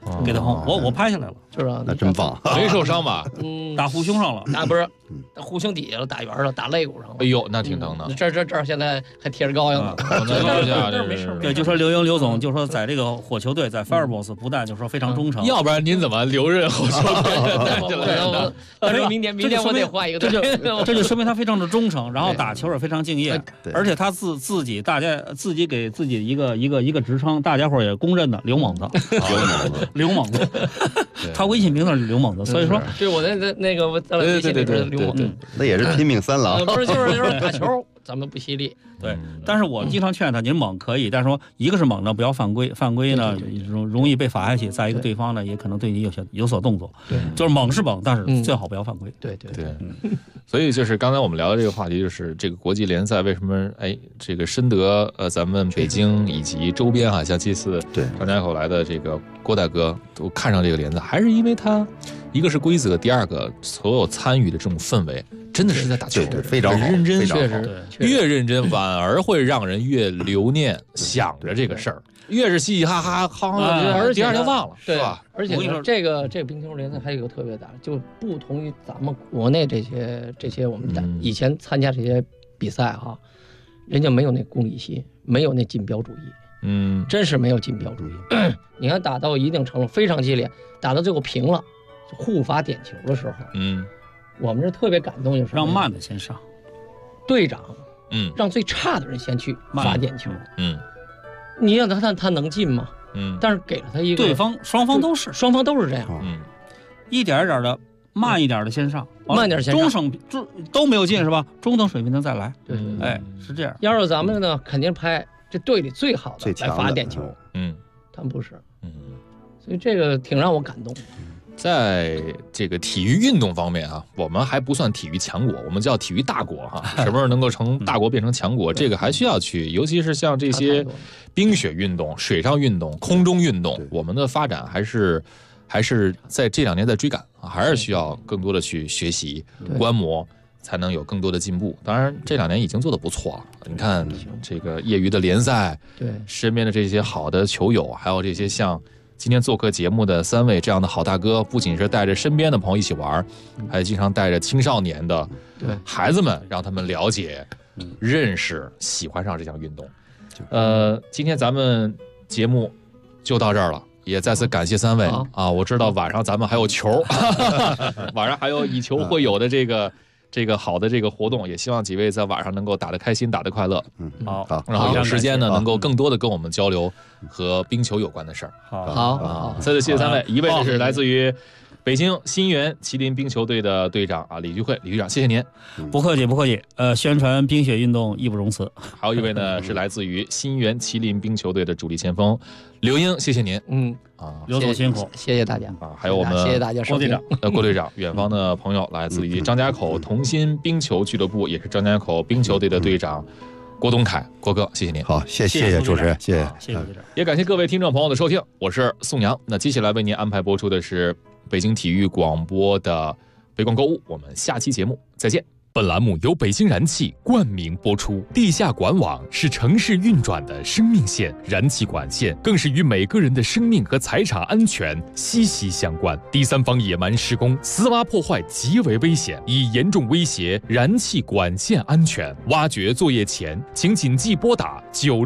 给他轰，我拍下来了， 是吧？ 那真棒， 没受伤吧？ 打护胸上了， 不是，护胸底下了，打圆了，打肋骨上了。 哎呦，那挺疼的。 这现在还贴着膏药呢。 没事。对，就说刘总，就说在这个火球队，在 Fireboss 不但就说非常忠诚， 要不然您怎么留任火球队？ 但是明年我得换一个队， 这就说明他非常的忠诚，然后打球也非常敬业，而且他自己给自己一个职称，大家伙也公认的刘猛子，刘猛子，他微信名字是刘猛子，所以说对我那个微信里边刘猛子， 那也是拼命三郎， 不是就是打球。咱们不犀利， 对，但是我经常劝他，您猛可以，但是说一个是猛呢，不要犯规，犯规呢容易被罚下去；再一个，对方呢也可能对你有所动作。 对， 就是猛是猛，但是最好不要犯规。 对。 所以就是刚才我们聊的这个话题，就是这个国际联赛为什么这个深得咱们北京以及周边像这次张家口来的这个郭大哥都看上这个联赛，还是因为他一个是规则，第二个所有参与的这种氛围。真的是在打球， 对，非常认真， 确实越认真反而会让人越留念，想着这个事儿，越是嘻嘻哈哈，而第二天忘了， 对吧？ 而且这个冰球联赛还有一个特别大，就不同于咱们国内这些我们以前参加这些比赛哈，人家没有那功利心，没有那竞标主义，真是没有竞标主义。你看打到一定程度非常激烈，打到最后平了，互罚点球的时候，我们是特别感动，就是让慢的先上， 队长，让最差的人先去罚点球，你让他能进吗？但是给了他一个， 对方双方都是这样， 一点一点的慢一点的先上， 慢点先上， 中等都没有进是吧？中等水平的再来， 对， 是这样。 要是咱们呢，肯定拍这队里最好的来罚点球，他们不是，所以这个挺让我感动。 在这个体育运动方面啊，我们还不算体育强国，我们叫体育大国哈。什么时候能够从大国变成强国，这个还需要去，尤其是像这些冰雪运动、水上运动、空中运动，我们的发展还是在这2年在追赶啊，还是需要更多的去学习、观摩，才能有更多的进步。当然，这2年已经做得不错了。你看这个业余的联赛， 对身边的这些好的球友，还有这些像今天做客节目的3位这样的好大哥，不仅是带着身边的朋友一起玩，还经常带着青少年的孩子们，让他们了解、认识、喜欢上这项运动。今天咱们节目就到这儿了，也再次感谢3位啊！我知道晚上咱们还有球，晚上还有以球会友的这个好的这个活动，也希望几位在晚上能够打得开心，打得快乐。 好， 然后有时间呢，能够更多的跟我们交流和冰球有关的事儿。 好， 再次谢谢3位，一位是来自于北京新源麒麟冰球队的队长李聚会，李队长，谢谢您。 不客气。宣传冰雪运动义不容辞。 还有一位呢是来自于新源麒麟冰球队的主力前锋刘英，谢谢您。 刘总辛苦， 谢谢大家啊！还有我们谢谢大家郭队长， 郭队长，远方的朋友来自于张家口同心冰球俱乐部，也是张家口冰球队的队长郭东凯，郭哥，谢谢您。 好，谢谢主持人，谢谢队长， 也感谢各位听众朋友的收听，我是宋阳。那接下来为您安排播出的是北京体育广播的北广购物，我们下期节目再见。 本栏目由北京燃气冠名播出。地下管网是城市运转的生命线，燃气管线更是与每个人的生命和财产安全息息相关。第三方野蛮施工、私挖破坏极为危险，已严重威胁燃气管线安全。挖掘作业前，请谨记拨打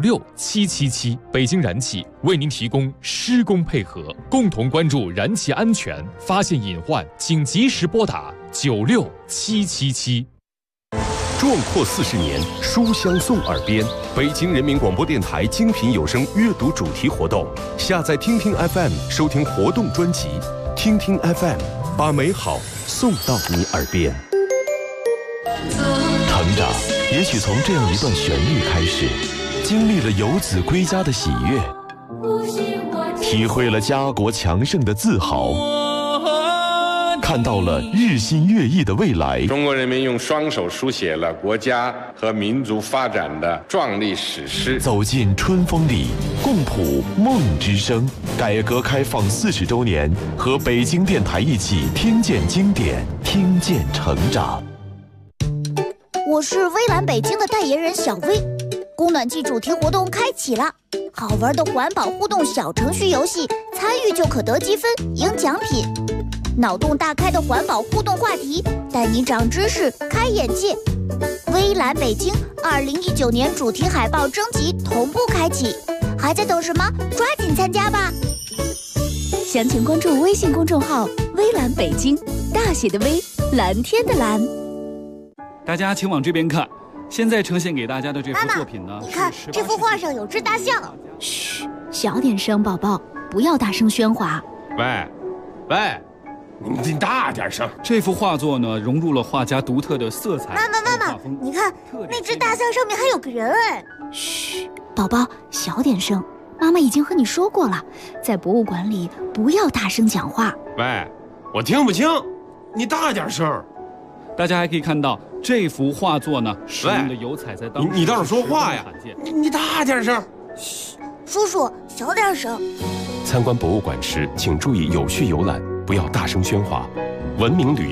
96777。北京燃气为您提供施工配合，共同关注燃气安全，发现隐患请及时拨打96777。 壮阔40年，书香送耳边。北京人民广播电台精品有声阅读主题活动，下载听听 FM 收听活动专辑，听听 FM 把美好送到你耳边。成长也许从这样一段旋律开始，经历了游子归家的喜悦，体会了家国强盛的自豪，看到了日新月异的未来。 中国人民用双手书写了国家和民族发展的壮丽史诗。 走进春风里，共谱梦之声。改革开放40周年，和北京电台一起听见经典，听见成长。 我是微蓝北京的代言人小薇，供暖季主题活动开启了， 好玩的环保互动小程序游戏，参与就可得积分，赢奖品。脑洞大开的环保互动话题，带你长知识、开眼界。微蓝北京2019年主题海报征集同步开启，还在等什么？抓紧参加吧！详情关注微信公众号“微蓝北京”，大写的微，蓝天的蓝。 大家请往这边看，现在呈现给大家的这幅作品呢， 你看这幅画上有只大象。 嘘，小点声，宝宝，不要大声喧哗。 喂，你大点声。这幅画作呢，融入了画家独特的色彩。 妈妈，你看那只大象上面还有个人哎。嘘，宝宝，小点声。妈妈已经和你说过了，在博物馆里不要大声讲话。 喂，我听不清，你大点声。大家还可以看到这幅画作呢，使用的油彩在当时你倒是说话呀！你大点声。 嘘，叔叔，小点声。 参观博物馆时，请注意有序游览，不要大声喧哗。文明旅